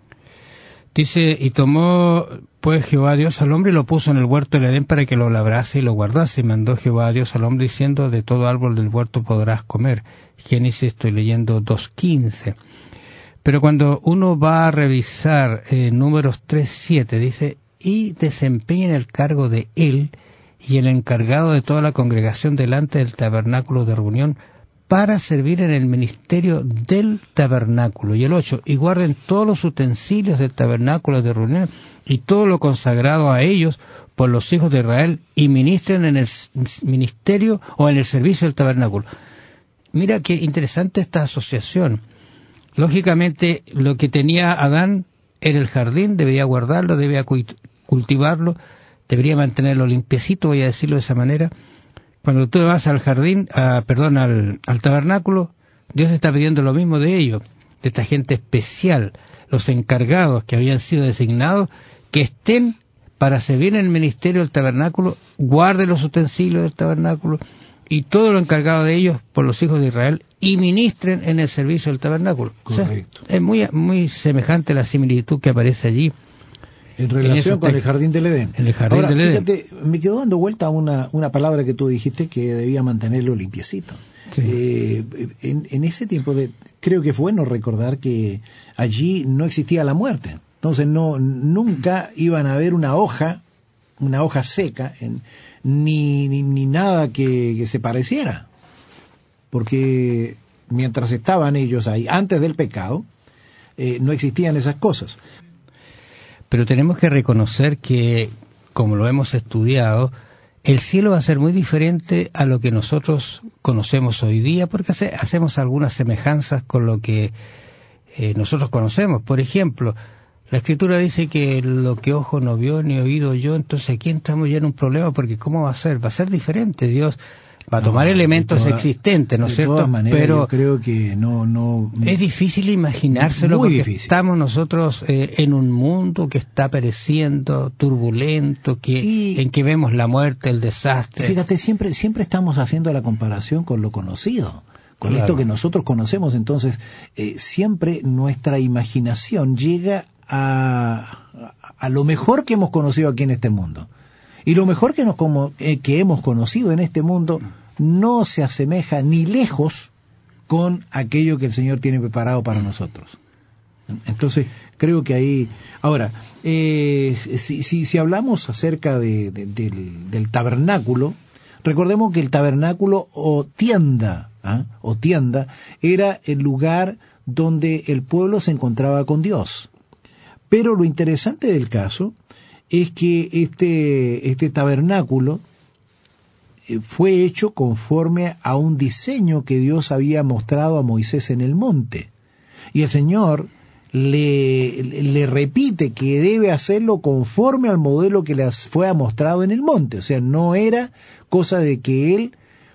Dice, y tomó pues Jehová Dios al hombre y lo puso en el huerto del Edén para que lo labrase y lo guardase. Y mandó Jehová Dios al hombre diciendo, de todo árbol del huerto podrás comer. Génesis, estoy leyendo 2:15. Pero cuando uno va a revisar Números 3:7, dice, y desempeñan el cargo de él y el encargado de toda la congregación delante del tabernáculo de reunión para servir en el ministerio del tabernáculo. Y el 8, y guarden todos los utensilios del tabernáculo de reunión y todo lo consagrado a ellos por los hijos de Israel, y ministren en el ministerio o en el servicio del tabernáculo. Mira qué interesante esta asociación. Lógicamente, lo que tenía Adán era el jardín, debía guardarlo, debía cultivarlo, debería mantenerlo limpiecito, voy a decirlo de esa manera. Cuando tú vas al jardín, al tabernáculo, Dios está pidiendo lo mismo de ellos, de esta gente especial, los encargados que habían sido designados, que estén para servir en el ministerio del tabernáculo, guarden los utensilios del tabernáculo y todo lo encargado de ellos por los hijos de Israel, y ministren en el servicio del tabernáculo. Correcto. O sea, es muy semejante la similitud que aparece allí. En relación con el jardín del Edén. En el jardín Ahora, del Edén. fíjate, me quedó dando vuelta una palabra que tú dijiste, que debía mantenerlo limpiecito. Sí. En ese tiempo, creo que es bueno recordar que allí no existía la muerte. Entonces nunca iban a haber una hoja seca, ni nada que se pareciera. Porque mientras estaban ellos ahí, antes del pecado, no existían esas cosas. Pero tenemos que reconocer que, como lo hemos estudiado, el cielo va a ser muy diferente a lo que nosotros conocemos hoy día, porque hacemos algunas semejanzas con lo que nosotros conocemos. Por ejemplo, la Escritura dice que lo que ojo no vio ni oído oyó, entonces aquí entramos ya en un problema, porque ¿cómo va a ser? Va a ser diferente. Dios va a tomar elementos existentes, ¿no es cierto? Maneras, pero yo creo que no es difícil imaginárselo, porque difícil. Estamos nosotros en un mundo que está pereciendo, turbulento, en que vemos la muerte, el desastre. Fíjate, siempre estamos haciendo la comparación con lo conocido, con esto que nosotros conocemos. Entonces siempre nuestra imaginación llega a lo mejor que hemos conocido aquí en este mundo. Y lo mejor que hemos conocido en este mundo no se asemeja ni lejos con aquello que el Señor tiene preparado para nosotros. Entonces, creo que ahí... Ahora, si hablamos acerca del tabernáculo, recordemos que el tabernáculo o tienda era el lugar donde el pueblo se encontraba con Dios. Pero lo interesante del caso es que este tabernáculo fue hecho conforme a un diseño que Dios había mostrado a Moisés en el monte. Y el Señor le repite que debe hacerlo conforme al modelo que les fue mostrado en el monte. O sea, no era cosa de que él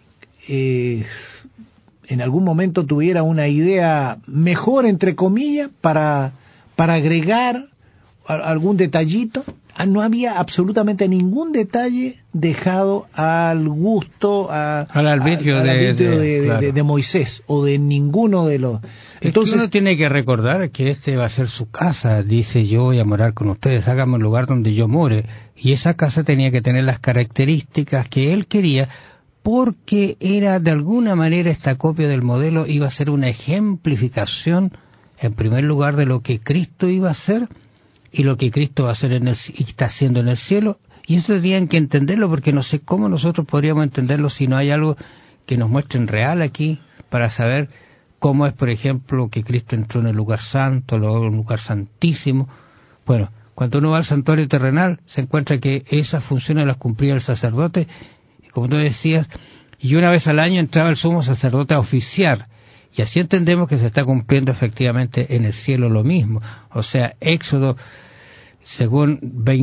en algún momento tuviera una idea mejor, entre comillas, para agregar algún detallito. No había absolutamente ningún detalle dejado al gusto, al arbitrio de Moisés o de ninguno de los... Entonces uno tiene que recordar que este va a ser su casa. Dice: yo voy a morar con ustedes, háganme un lugar donde yo more. Y esa casa tenía que tener las características que él quería, porque era de alguna manera esta copia del modelo, iba a ser una ejemplificación en primer lugar de lo que Cristo iba a hacer y lo que Cristo va a hacer y está haciendo en el cielo. Y eso tenían que entenderlo, porque no sé cómo nosotros podríamos entenderlo si no hay algo que nos muestre en real aquí, para saber cómo es, por ejemplo, que Cristo entró en el lugar santo, luego en un lugar santísimo. Bueno, cuando uno va al santuario terrenal, se encuentra que esas funciones las cumplía el sacerdote, y como tú decías, y una vez al año entraba el sumo sacerdote a oficiar. Y así entendemos que se está cumpliendo efectivamente en el cielo lo mismo. O sea, Éxodo, según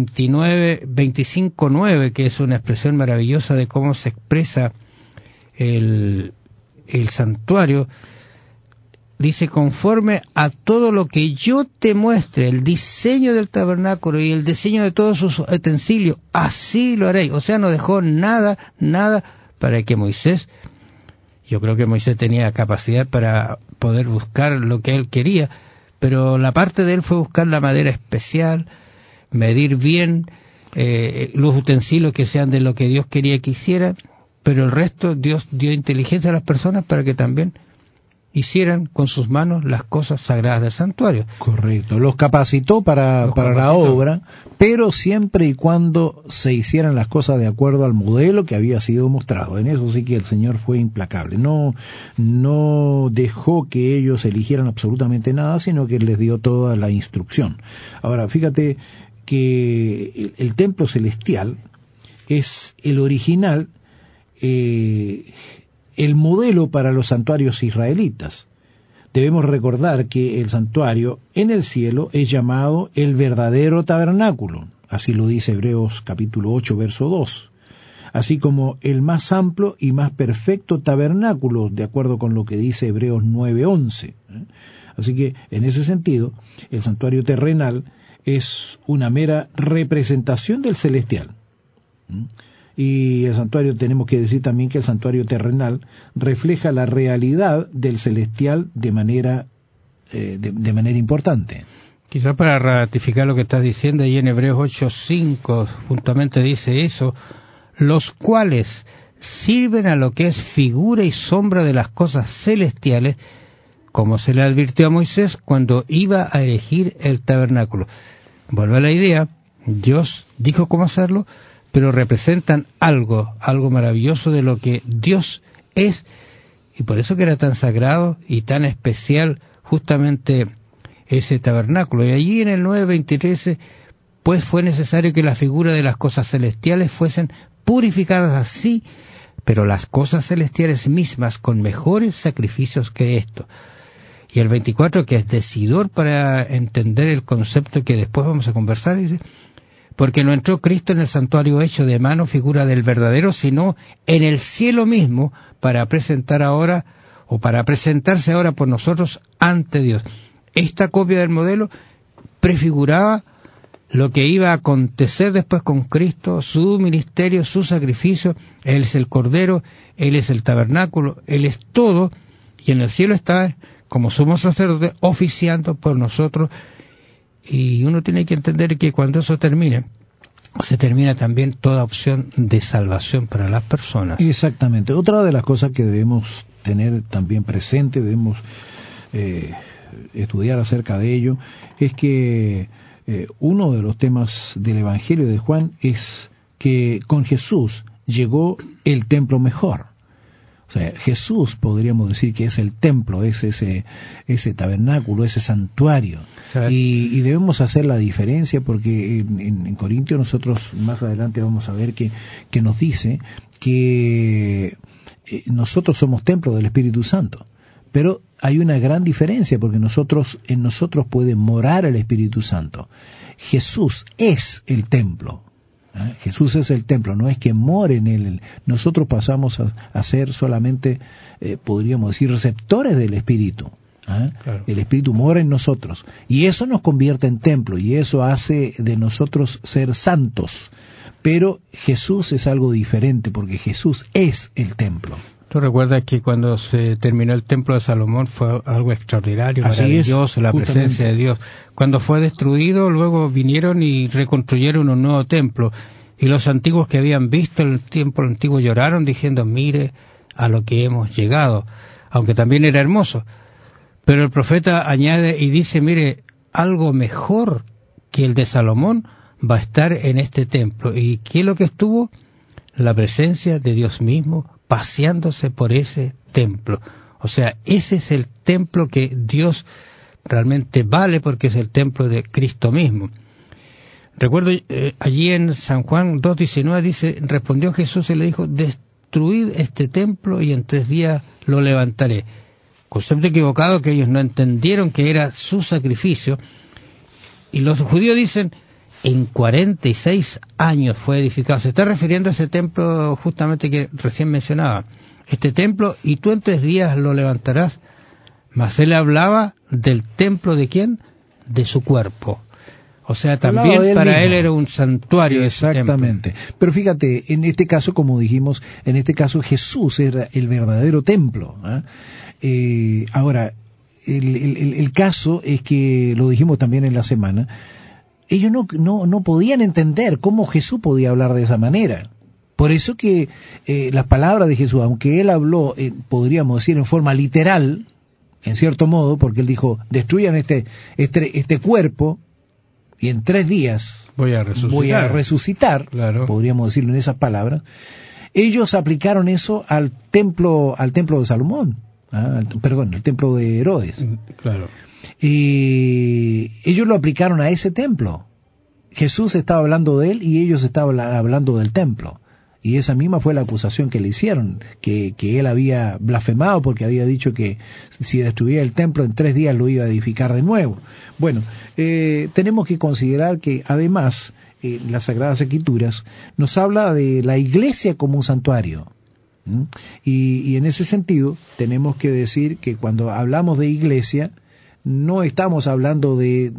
25:9, que es una expresión maravillosa de cómo se expresa el santuario, dice: conforme a todo lo que yo te muestre, el diseño del tabernáculo y el diseño de todos sus utensilios, así lo haréis. O sea, no dejó nada para que Moisés... Yo creo que Moisés tenía capacidad para poder buscar lo que él quería, pero la parte de él fue buscar la madera especial, medir bien los utensilios que sean de lo que Dios quería que hiciera, pero el resto Dios dio inteligencia a las personas para que también hicieran con sus manos las cosas sagradas del santuario. Correcto, los capacitó para la obra, pero siempre y cuando se hicieran las cosas de acuerdo al modelo que había sido mostrado. En eso sí que el Señor fue implacable. No dejó que ellos eligieran absolutamente nada, sino que les dio toda la instrucción. Ahora, fíjate que el templo celestial es el original, el modelo para los santuarios israelitas. Debemos recordar que el santuario en el cielo es llamado el verdadero tabernáculo, así lo dice Hebreos capítulo 8, verso 2, así como el más amplio y más perfecto tabernáculo, de acuerdo con lo que dice Hebreos 9, 11. Así que, en ese sentido, el santuario terrenal es una mera representación del celestial. Y el santuario, tenemos que decir también que el santuario terrenal refleja la realidad del celestial de manera importante. Quizá para ratificar lo que estás diciendo, ahí en Hebreos 8:5 justamente dice eso, los cuales sirven a lo que es figura y sombra de las cosas celestiales, como se le advirtió a Moisés cuando iba a erigir el tabernáculo. Vuelve a la idea, Dios dijo cómo hacerlo, pero representan algo maravilloso de lo que Dios es, y por eso que era tan sagrado y tan especial justamente ese tabernáculo. Y allí en el 9:23, pues fue necesario que la figura de las cosas celestiales fuesen purificadas así, pero las cosas celestiales mismas con mejores sacrificios que esto. Y el 24, que es decidor para entender el concepto que después vamos a conversar, dice, porque no entró Cristo en el santuario hecho de mano, figura del verdadero, sino en el cielo mismo, para presentarse ahora por nosotros ante Dios. Esta copia del modelo prefiguraba lo que iba a acontecer después con Cristo, su ministerio, su sacrificio. Él es el Cordero, Él es el tabernáculo, Él es todo, y en el cielo está como sumo sacerdote oficiando por nosotros. Y uno tiene que entender que cuando eso termine, se termina también toda opción de salvación para las personas. Exactamente. Otra de las cosas que debemos tener también presente, debemos estudiar acerca de ello, es que uno de los temas del Evangelio de Juan es que con Jesús llegó el templo mejor. O sea, Jesús podríamos decir que es el templo, es ese tabernáculo, ese santuario. Y debemos hacer la diferencia porque en Corintios nosotros más adelante vamos a ver que nos dice que nosotros somos templo del Espíritu Santo. Pero hay una gran diferencia porque en nosotros puede morar el Espíritu Santo. Jesús es el templo. Jesús es el templo, no es que more en él. Nosotros pasamos a ser solamente, podríamos decir, receptores del Espíritu. Claro. El Espíritu mora en nosotros y eso nos convierte en templo y eso hace de nosotros ser santos. Pero Jesús es algo diferente porque Jesús es el templo. ¿Tú recuerdas que cuando se terminó el templo de Salomón fue algo extraordinario, así maravilloso, es, la presencia de Dios? Cuando fue destruido, luego vinieron y reconstruyeron un nuevo templo. Y los antiguos que habían visto el templo antiguo lloraron diciendo, mire a lo que hemos llegado, aunque también era hermoso. Pero el profeta añade y dice, mire, algo mejor que el de Salomón va a estar en este templo. ¿Y qué es lo que estuvo? La presencia de Dios mismo paseándose por ese templo. O sea, ese es el templo que Dios realmente vale porque es el templo de Cristo mismo. Recuerdo allí en San Juan 2:19 dice, respondió Jesús y le dijo, destruid este templo y en 3 días lo levantaré. Concepto equivocado que ellos no entendieron que era su sacrificio. Y los judíos dicen, en 46 años fue edificado. Se está refiriendo a ese templo justamente que recién mencionaba. Este templo, y tú en 3 días lo levantarás. Mas él hablaba del templo ¿de quién? De su cuerpo. O sea, también para mismo. Él era un santuario. Exactamente. Pero fíjate, en este caso, como dijimos, en este caso Jesús era el verdadero templo. Ahora, el caso es que, lo dijimos también en la semana, ellos no podían entender cómo Jesús podía hablar de esa manera. Por eso que las palabras de Jesús, aunque Él habló, podríamos decir en forma literal, en cierto modo, porque él dijo, destruyan este cuerpo y en 3 días voy a resucitar, claro. Podríamos decirlo en esas palabras. Ellos aplicaron eso al templo de Salomón, el templo de Herodes. Claro. Y ellos lo aplicaron a ese templo. Jesús estaba hablando de él y ellos estaban hablando del templo. Y esa misma fue la acusación que le hicieron, que él había blasfemado porque había dicho que si destruía el templo en 3 días lo iba a edificar de nuevo. Bueno, tenemos que considerar que además las Sagradas Escrituras nos habla de la iglesia como un santuario. Y en ese sentido tenemos que decir que cuando hablamos de iglesia no estamos hablando de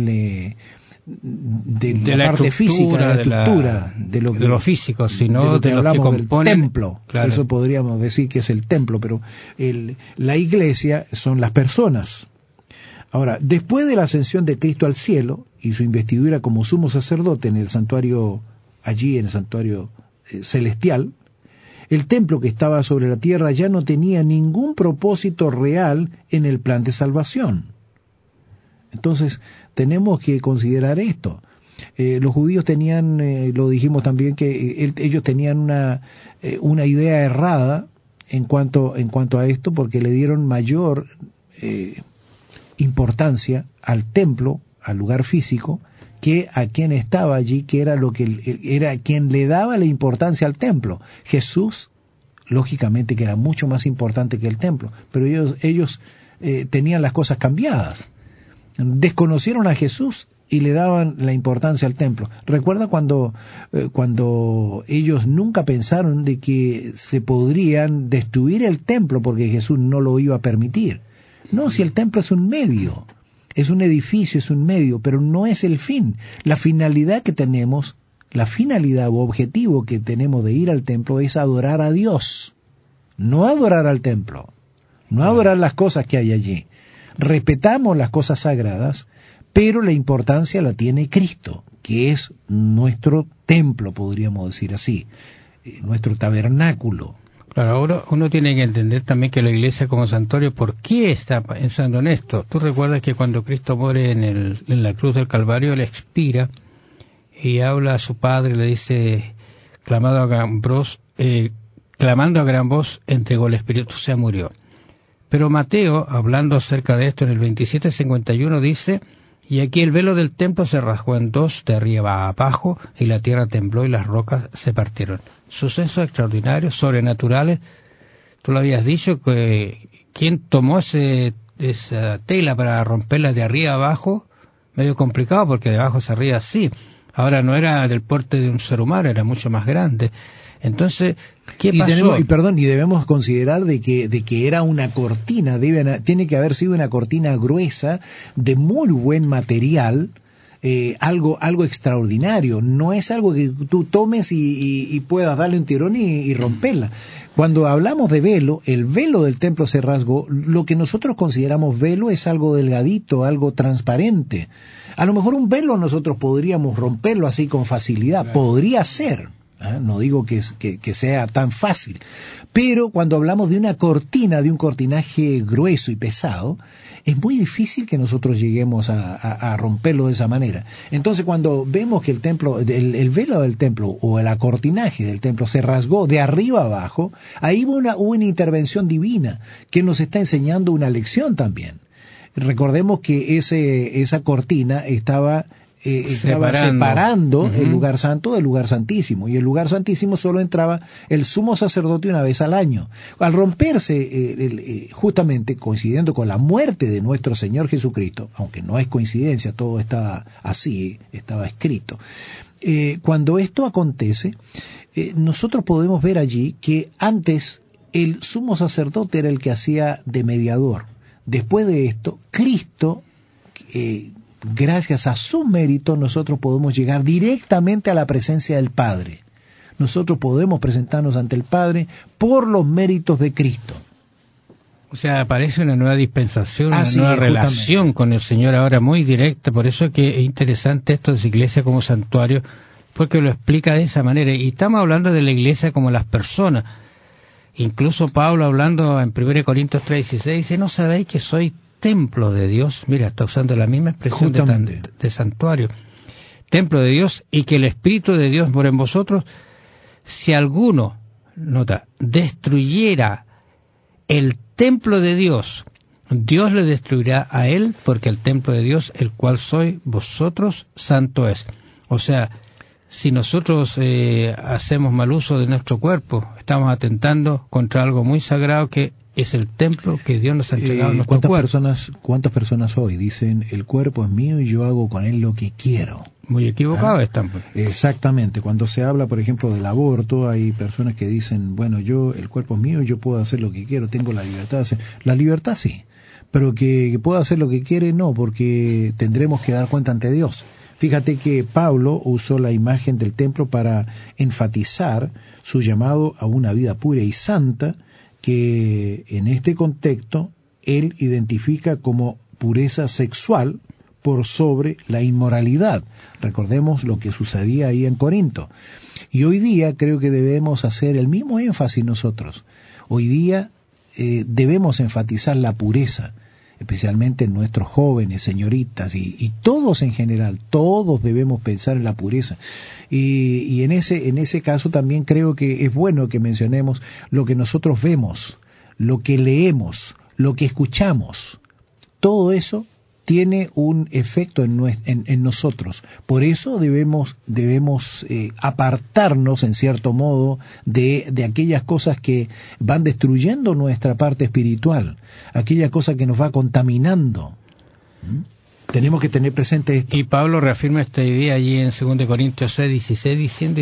la parte física, de la estructura, de lo físico, sino de lo que componen el templo. Claro. Eso podríamos decir que es el templo, pero la iglesia son las personas. Ahora, después de la ascensión de Cristo al cielo y su investidura como sumo sacerdote en el santuario, allí en el santuario celestial, el templo que estaba sobre la tierra ya no tenía ningún propósito real en el plan de salvación. Entonces, tenemos que considerar esto. Los judíos tenían, lo dijimos también, que ellos tenían una idea errada en cuanto a esto, porque le dieron mayor importancia al templo, al lugar físico, que a quien estaba allí, que era quien le daba la importancia al templo. Jesús, lógicamente, que era mucho más importante que el templo, pero ellos tenían las cosas cambiadas. Desconocieron a Jesús y le daban la importancia al templo. Recuerda cuando ellos nunca pensaron de que se podrían destruir el templo porque Jesús no lo iba a permitir. No, si el templo es un medio, es un edificio, es un medio, pero no es el fin. La finalidad que tenemos, la finalidad o objetivo que tenemos de ir al templo es adorar a Dios, no adorar al templo, no adorar las cosas que hay allí. Respetamos las cosas sagradas, pero la importancia la tiene Cristo, que es nuestro templo, podríamos decir así, nuestro tabernáculo. Claro, ahora uno tiene que entender también que la iglesia como santuario, ¿por qué está pensando en esto? Tú recuerdas que cuando Cristo muere en la cruz del Calvario, él expira y habla a su Padre, le dice, clamando a gran voz, entregó el Espíritu, o sea, murió. Pero Mateo, hablando acerca de esto en el 27:51, dice, y aquí el velo del templo se rasgó en 2 de arriba a abajo, y la tierra tembló y las rocas se partieron. Sucesos extraordinarios, sobrenaturales. Tú lo habías dicho, que ¿quién tomó esa tela para romperla de arriba a abajo? Medio complicado, porque de abajo hacia arriba sí. Ahora no era del porte de un ser humano, era mucho más grande. Entonces, ¿qué pasó? Y debemos considerar de que era una cortina, tiene que haber sido una cortina gruesa, de muy buen material, algo extraordinario. No es algo que tú tomes y puedas darle un tirón y romperla. Cuando hablamos de velo, el velo del templo se rasgó. Lo que nosotros consideramos velo es algo delgadito, algo transparente. A lo mejor un velo nosotros podríamos romperlo así con facilidad, claro. Podría ser. No digo que sea tan fácil, pero cuando hablamos de una cortina, de un cortinaje grueso y pesado, es muy difícil que nosotros lleguemos a romperlo de esa manera. Entonces, cuando vemos que el velo del templo o el acortinaje del templo se rasgó de arriba abajo, ahí hubo una intervención divina que nos está enseñando una lección también. Recordemos que esa cortina estaba separando el lugar santo del lugar santísimo, y el lugar santísimo solo entraba el sumo sacerdote una vez al año. Al romperse, justamente coincidiendo con la muerte de nuestro Señor Jesucristo, aunque no es coincidencia, todo está así, estaba escrito. Cuando esto acontece, nosotros podemos ver allí que antes el sumo sacerdote era el que hacía de mediador. Después de esto, Cristo, gracias a su mérito, nosotros podemos llegar directamente a la presencia del Padre. Nosotros podemos presentarnos ante el Padre por los méritos de Cristo. O sea, aparece una nueva dispensación, una nueva relación con el Señor ahora muy directa. Por eso es que es interesante esto de la iglesia como santuario, porque lo explica de esa manera. Y estamos hablando de la iglesia como las personas. Incluso Pablo, hablando en 1 Corintios 3:16, dice, ¿no sabéis que soy templo de Dios? Mira, está usando la misma expresión de santuario. Templo de Dios, y que el Espíritu de Dios mora en vosotros. Si alguno, nota, destruyera el templo de Dios, Dios le destruirá a él, porque el templo de Dios, el cual sois vosotros, santo es. O sea, si nosotros hacemos mal uso de nuestro cuerpo, estamos atentando contra algo muy sagrado que es el templo que Dios nos ha entregado a nuestro cuerpo. ¿Cuántas personas hoy dicen, el cuerpo es mío y yo hago con él lo que quiero? Muy equivocados están. Exactamente. Cuando se habla, por ejemplo, del aborto, hay personas que dicen, bueno, el cuerpo es mío y yo puedo hacer lo que quiero, tengo la libertad de hacer. La libertad sí, pero que pueda hacer lo que quiere, no, porque tendremos que dar cuenta ante Dios. Fíjate que Pablo usó la imagen del templo para enfatizar su llamado a una vida pura y santa, que en este contexto él identifica como pureza sexual por sobre la inmoralidad. Recordemos lo que sucedía ahí en Corinto. Y hoy día creo que debemos hacer el mismo énfasis nosotros. Hoy día debemos enfatizar la pureza, especialmente nuestros jóvenes, señoritas, y todos en general, todos debemos pensar en la pureza. Y en ese caso también creo que es bueno que mencionemos lo que nosotros vemos, lo que leemos, lo que escuchamos. Todo eso tiene un efecto en nosotros. Por eso debemos apartarnos, en cierto modo, de aquellas cosas que van destruyendo nuestra parte espiritual, aquella cosa que nos va contaminando. Tenemos que tener presente esto. Y Pablo reafirma esta idea allí en 2 Corintios 6:16, diciendo,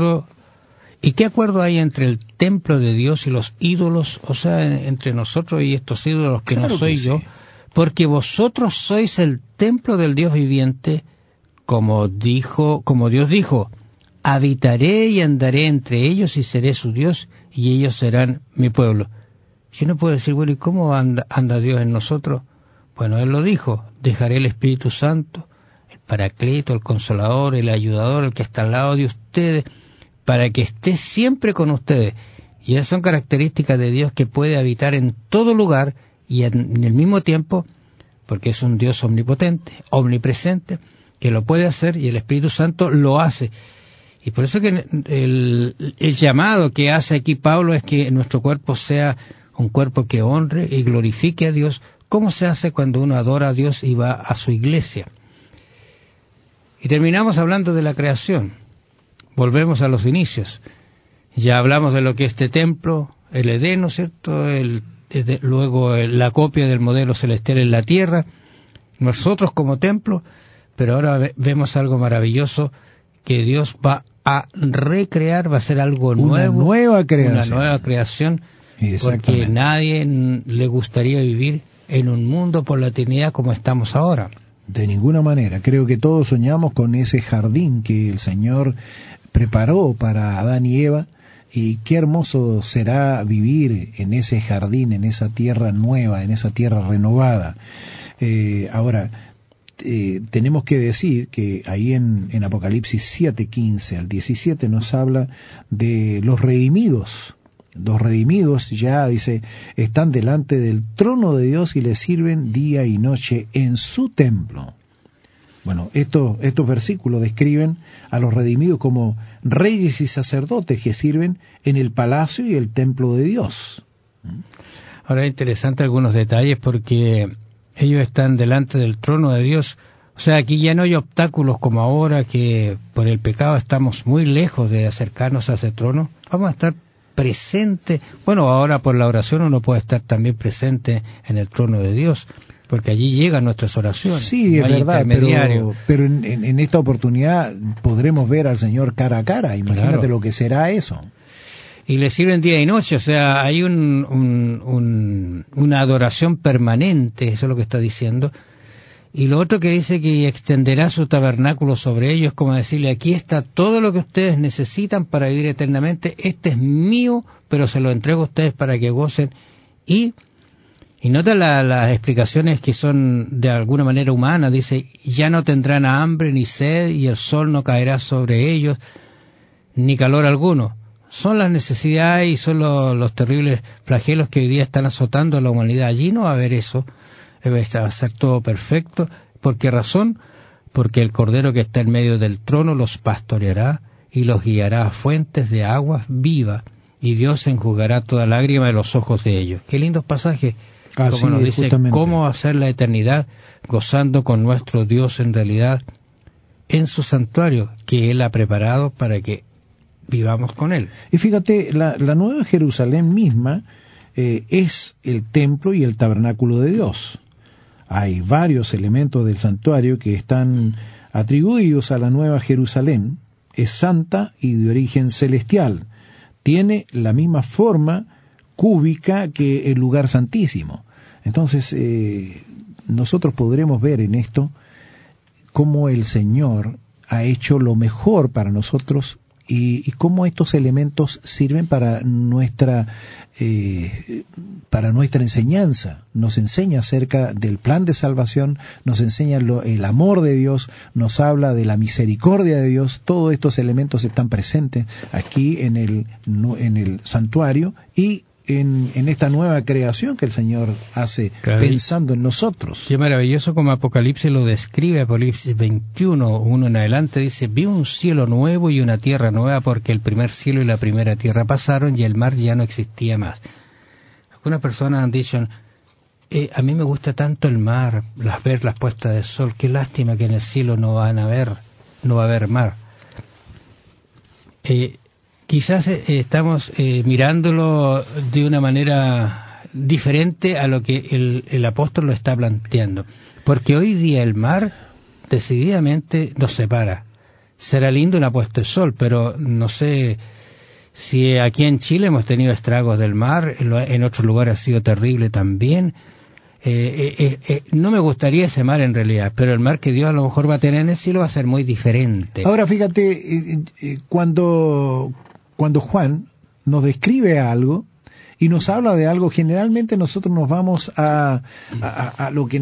¿y qué acuerdo hay entre el templo de Dios y los ídolos? O sea, entre nosotros y estos ídolos, que claro no soy que yo. Sí. Porque vosotros sois el templo del Dios viviente, como Dios dijo, habitaré y andaré entre ellos y seré su Dios y ellos serán mi pueblo. Yo no puedo decir, bueno, ¿y cómo anda Dios en nosotros? Bueno, Él lo dijo, dejaré el Espíritu Santo, el Paracleto, el Consolador, el Ayudador, el que está al lado de ustedes, para que esté siempre con ustedes. Y esas son características de Dios, que puede habitar en todo lugar y en el mismo tiempo, porque es un Dios omnipotente, omnipresente, que lo puede hacer, y el Espíritu Santo lo hace. Y por eso que el llamado que hace aquí Pablo es que nuestro cuerpo sea un cuerpo que honre y glorifique a Dios, como se hace cuando uno adora a Dios y va a su iglesia. Y terminamos hablando de la creación. Volvemos a los inicios. Ya hablamos de lo que es este templo, el Edén, ¿no es cierto?, luego la copia del modelo celestial en la tierra, nosotros como templo, pero ahora vemos algo maravilloso, que Dios va a recrear, va a hacer algo nuevo, una nueva creación, porque nadie le gustaría vivir en un mundo por la eternidad como estamos ahora. De ninguna manera. Creo que todos soñamos con ese jardín que el Señor preparó para Adán y Eva. Y qué hermoso será vivir en ese jardín, en esa tierra nueva, en esa tierra renovada. Ahora, tenemos que decir que ahí en Apocalipsis 7:15 al 17 nos habla de los redimidos. Los redimidos ya, dice, están delante del trono de Dios y le sirven día y noche en su templo. Bueno, estos versículos describen a los redimidos como reyes y sacerdotes que sirven en el palacio y el templo de Dios. Ahora es interesante algunos detalles, porque ellos están delante del trono de Dios. O sea, aquí ya no hay obstáculos como ahora, que por el pecado estamos muy lejos de acercarnos a ese trono. Vamos a estar presentes. Bueno, ahora por la oración uno puede estar también presente en el trono de Dios, porque allí llegan nuestras oraciones. Sí, no es verdad, pero en esta oportunidad podremos ver al Señor cara a cara. Imagínate claro lo que será eso. Y le sirven día y noche, o sea, hay una adoración permanente, eso es lo que está diciendo. Y lo otro que dice, que extenderá su tabernáculo sobre ellos, como decirle, aquí está todo lo que ustedes necesitan para vivir eternamente, este es mío, pero se lo entrego a ustedes para que gocen. Y nota las explicaciones que son de alguna manera humanas. Dice, ya no tendrán hambre ni sed, y el sol no caerá sobre ellos, ni calor alguno. son las necesidades y son los terribles flagelos que hoy día están azotando a la humanidad. Allí no va a haber eso, va a ser todo perfecto. ¿Por qué razón? Porque el Cordero que está en medio del trono los pastoreará y los guiará a fuentes de aguas vivas, y Dios enjugará toda lágrima de los ojos de ellos. Qué lindos pasajes, como nos dice cómo hacer la eternidad gozando con nuestro Dios en realidad en su santuario, que Él ha preparado para que vivamos con Él. Y fíjate, la Nueva Jerusalén misma es el templo y el tabernáculo de Dios. Hay varios elementos del santuario que están atribuidos a la Nueva Jerusalén. Es santa y de origen celestial. Tiene la misma forma cúbica que el lugar santísimo. Entonces, nosotros podremos ver en esto cómo el Señor ha hecho lo mejor para nosotros y cómo estos elementos sirven para nuestra enseñanza. Nos enseña acerca del plan de salvación, nos enseña el amor de Dios, nos habla de la misericordia de Dios. Todos estos elementos están presentes aquí en el santuario y en esta nueva creación que el Señor hace, claro, pensando en nosotros. Qué maravilloso como Apocalipsis lo describe. Apocalipsis 21, 1 en adelante, dice: vi un cielo nuevo y una tierra nueva, porque el primer cielo y la primera tierra pasaron y el mar ya no existía más. Algunas personas han dicho, a mí me gusta tanto el mar, ver las puestas de sol, qué lástima que en el cielo no va a haber mar. Quizás estamos mirándolo de una manera diferente a lo que el apóstol lo está planteando. Porque hoy día el mar decididamente nos separa. Será lindo una puesta de sol, pero no sé si aquí en Chile hemos tenido estragos del mar, en otros lugares ha sido terrible también. No me gustaría ese mar en realidad, pero el mar que Dios a lo mejor va a tener en el cielo va a ser muy diferente. Ahora fíjate, cuando Juan nos describe algo y nos habla de algo, generalmente nosotros nos vamos a lo que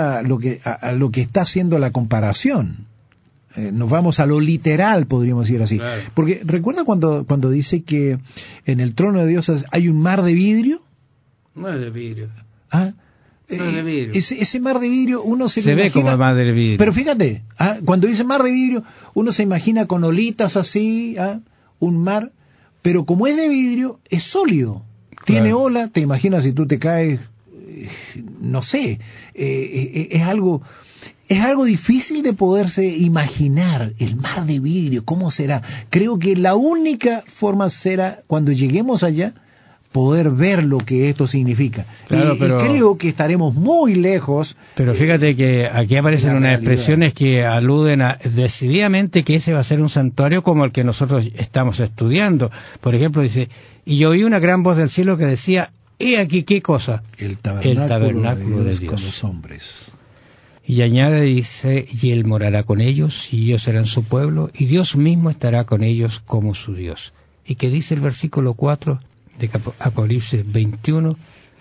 está haciendo la comparación. Nos vamos a lo literal, podríamos decir así. Claro. Porque recuerda cuando dice que en el trono de Dios hay un mar de vidrio. No es de vidrio. ¿Ah? No es de vidrio. Ese mar de vidrio uno se ve imagina, como mar de vidrio. Pero fíjate, cuando dice mar de vidrio uno se imagina con olitas así, un mar. Pero como es de vidrio, es sólido. Tiene ola, te imaginas si tú te caes, no sé, es algo difícil de poderse imaginar. El mar de vidrio, ¿cómo será? Creo que la única forma será, cuando lleguemos allá, poder ver lo que esto significa. Claro, y creo que estaremos muy lejos. Pero fíjate que aquí aparecen unas expresiones que aluden decididamente que ese va a ser un santuario como el que nosotros estamos estudiando. Por ejemplo, dice: y yo oí una gran voz del cielo que decía: he aquí, ¿qué cosa? El tabernáculo de Dios con los hombres. Y añade, dice: y Él morará con ellos, y ellos serán su pueblo, y Dios mismo estará con ellos como su Dios. Y que dice el versículo 4 de Apocalipsis 21,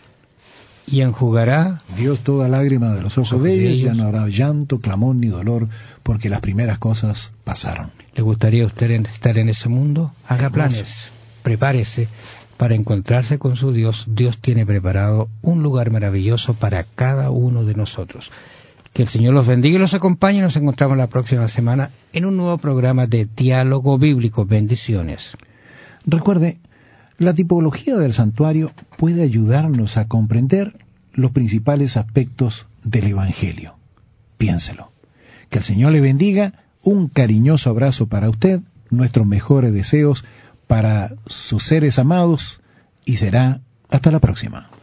y enjugará Dios toda lágrima de los ojos de ellos, ya no habrá llanto, clamor ni dolor, porque las primeras cosas pasaron. ¿Le gustaría a usted estar en ese mundo? Haga planes, prepárese para encontrarse con su Dios. Dios tiene preparado un lugar maravilloso para cada uno de nosotros. Que el Señor los bendiga y los acompañe. Nos encontramos la próxima semana en un nuevo programa de Diálogo Bíblico. Bendiciones. Recuerde, la tipología del santuario puede ayudarnos a comprender los principales aspectos del Evangelio. Piénselo. Que el Señor le bendiga. Un cariñoso abrazo para usted, nuestros mejores deseos para sus seres amados, y será hasta la próxima.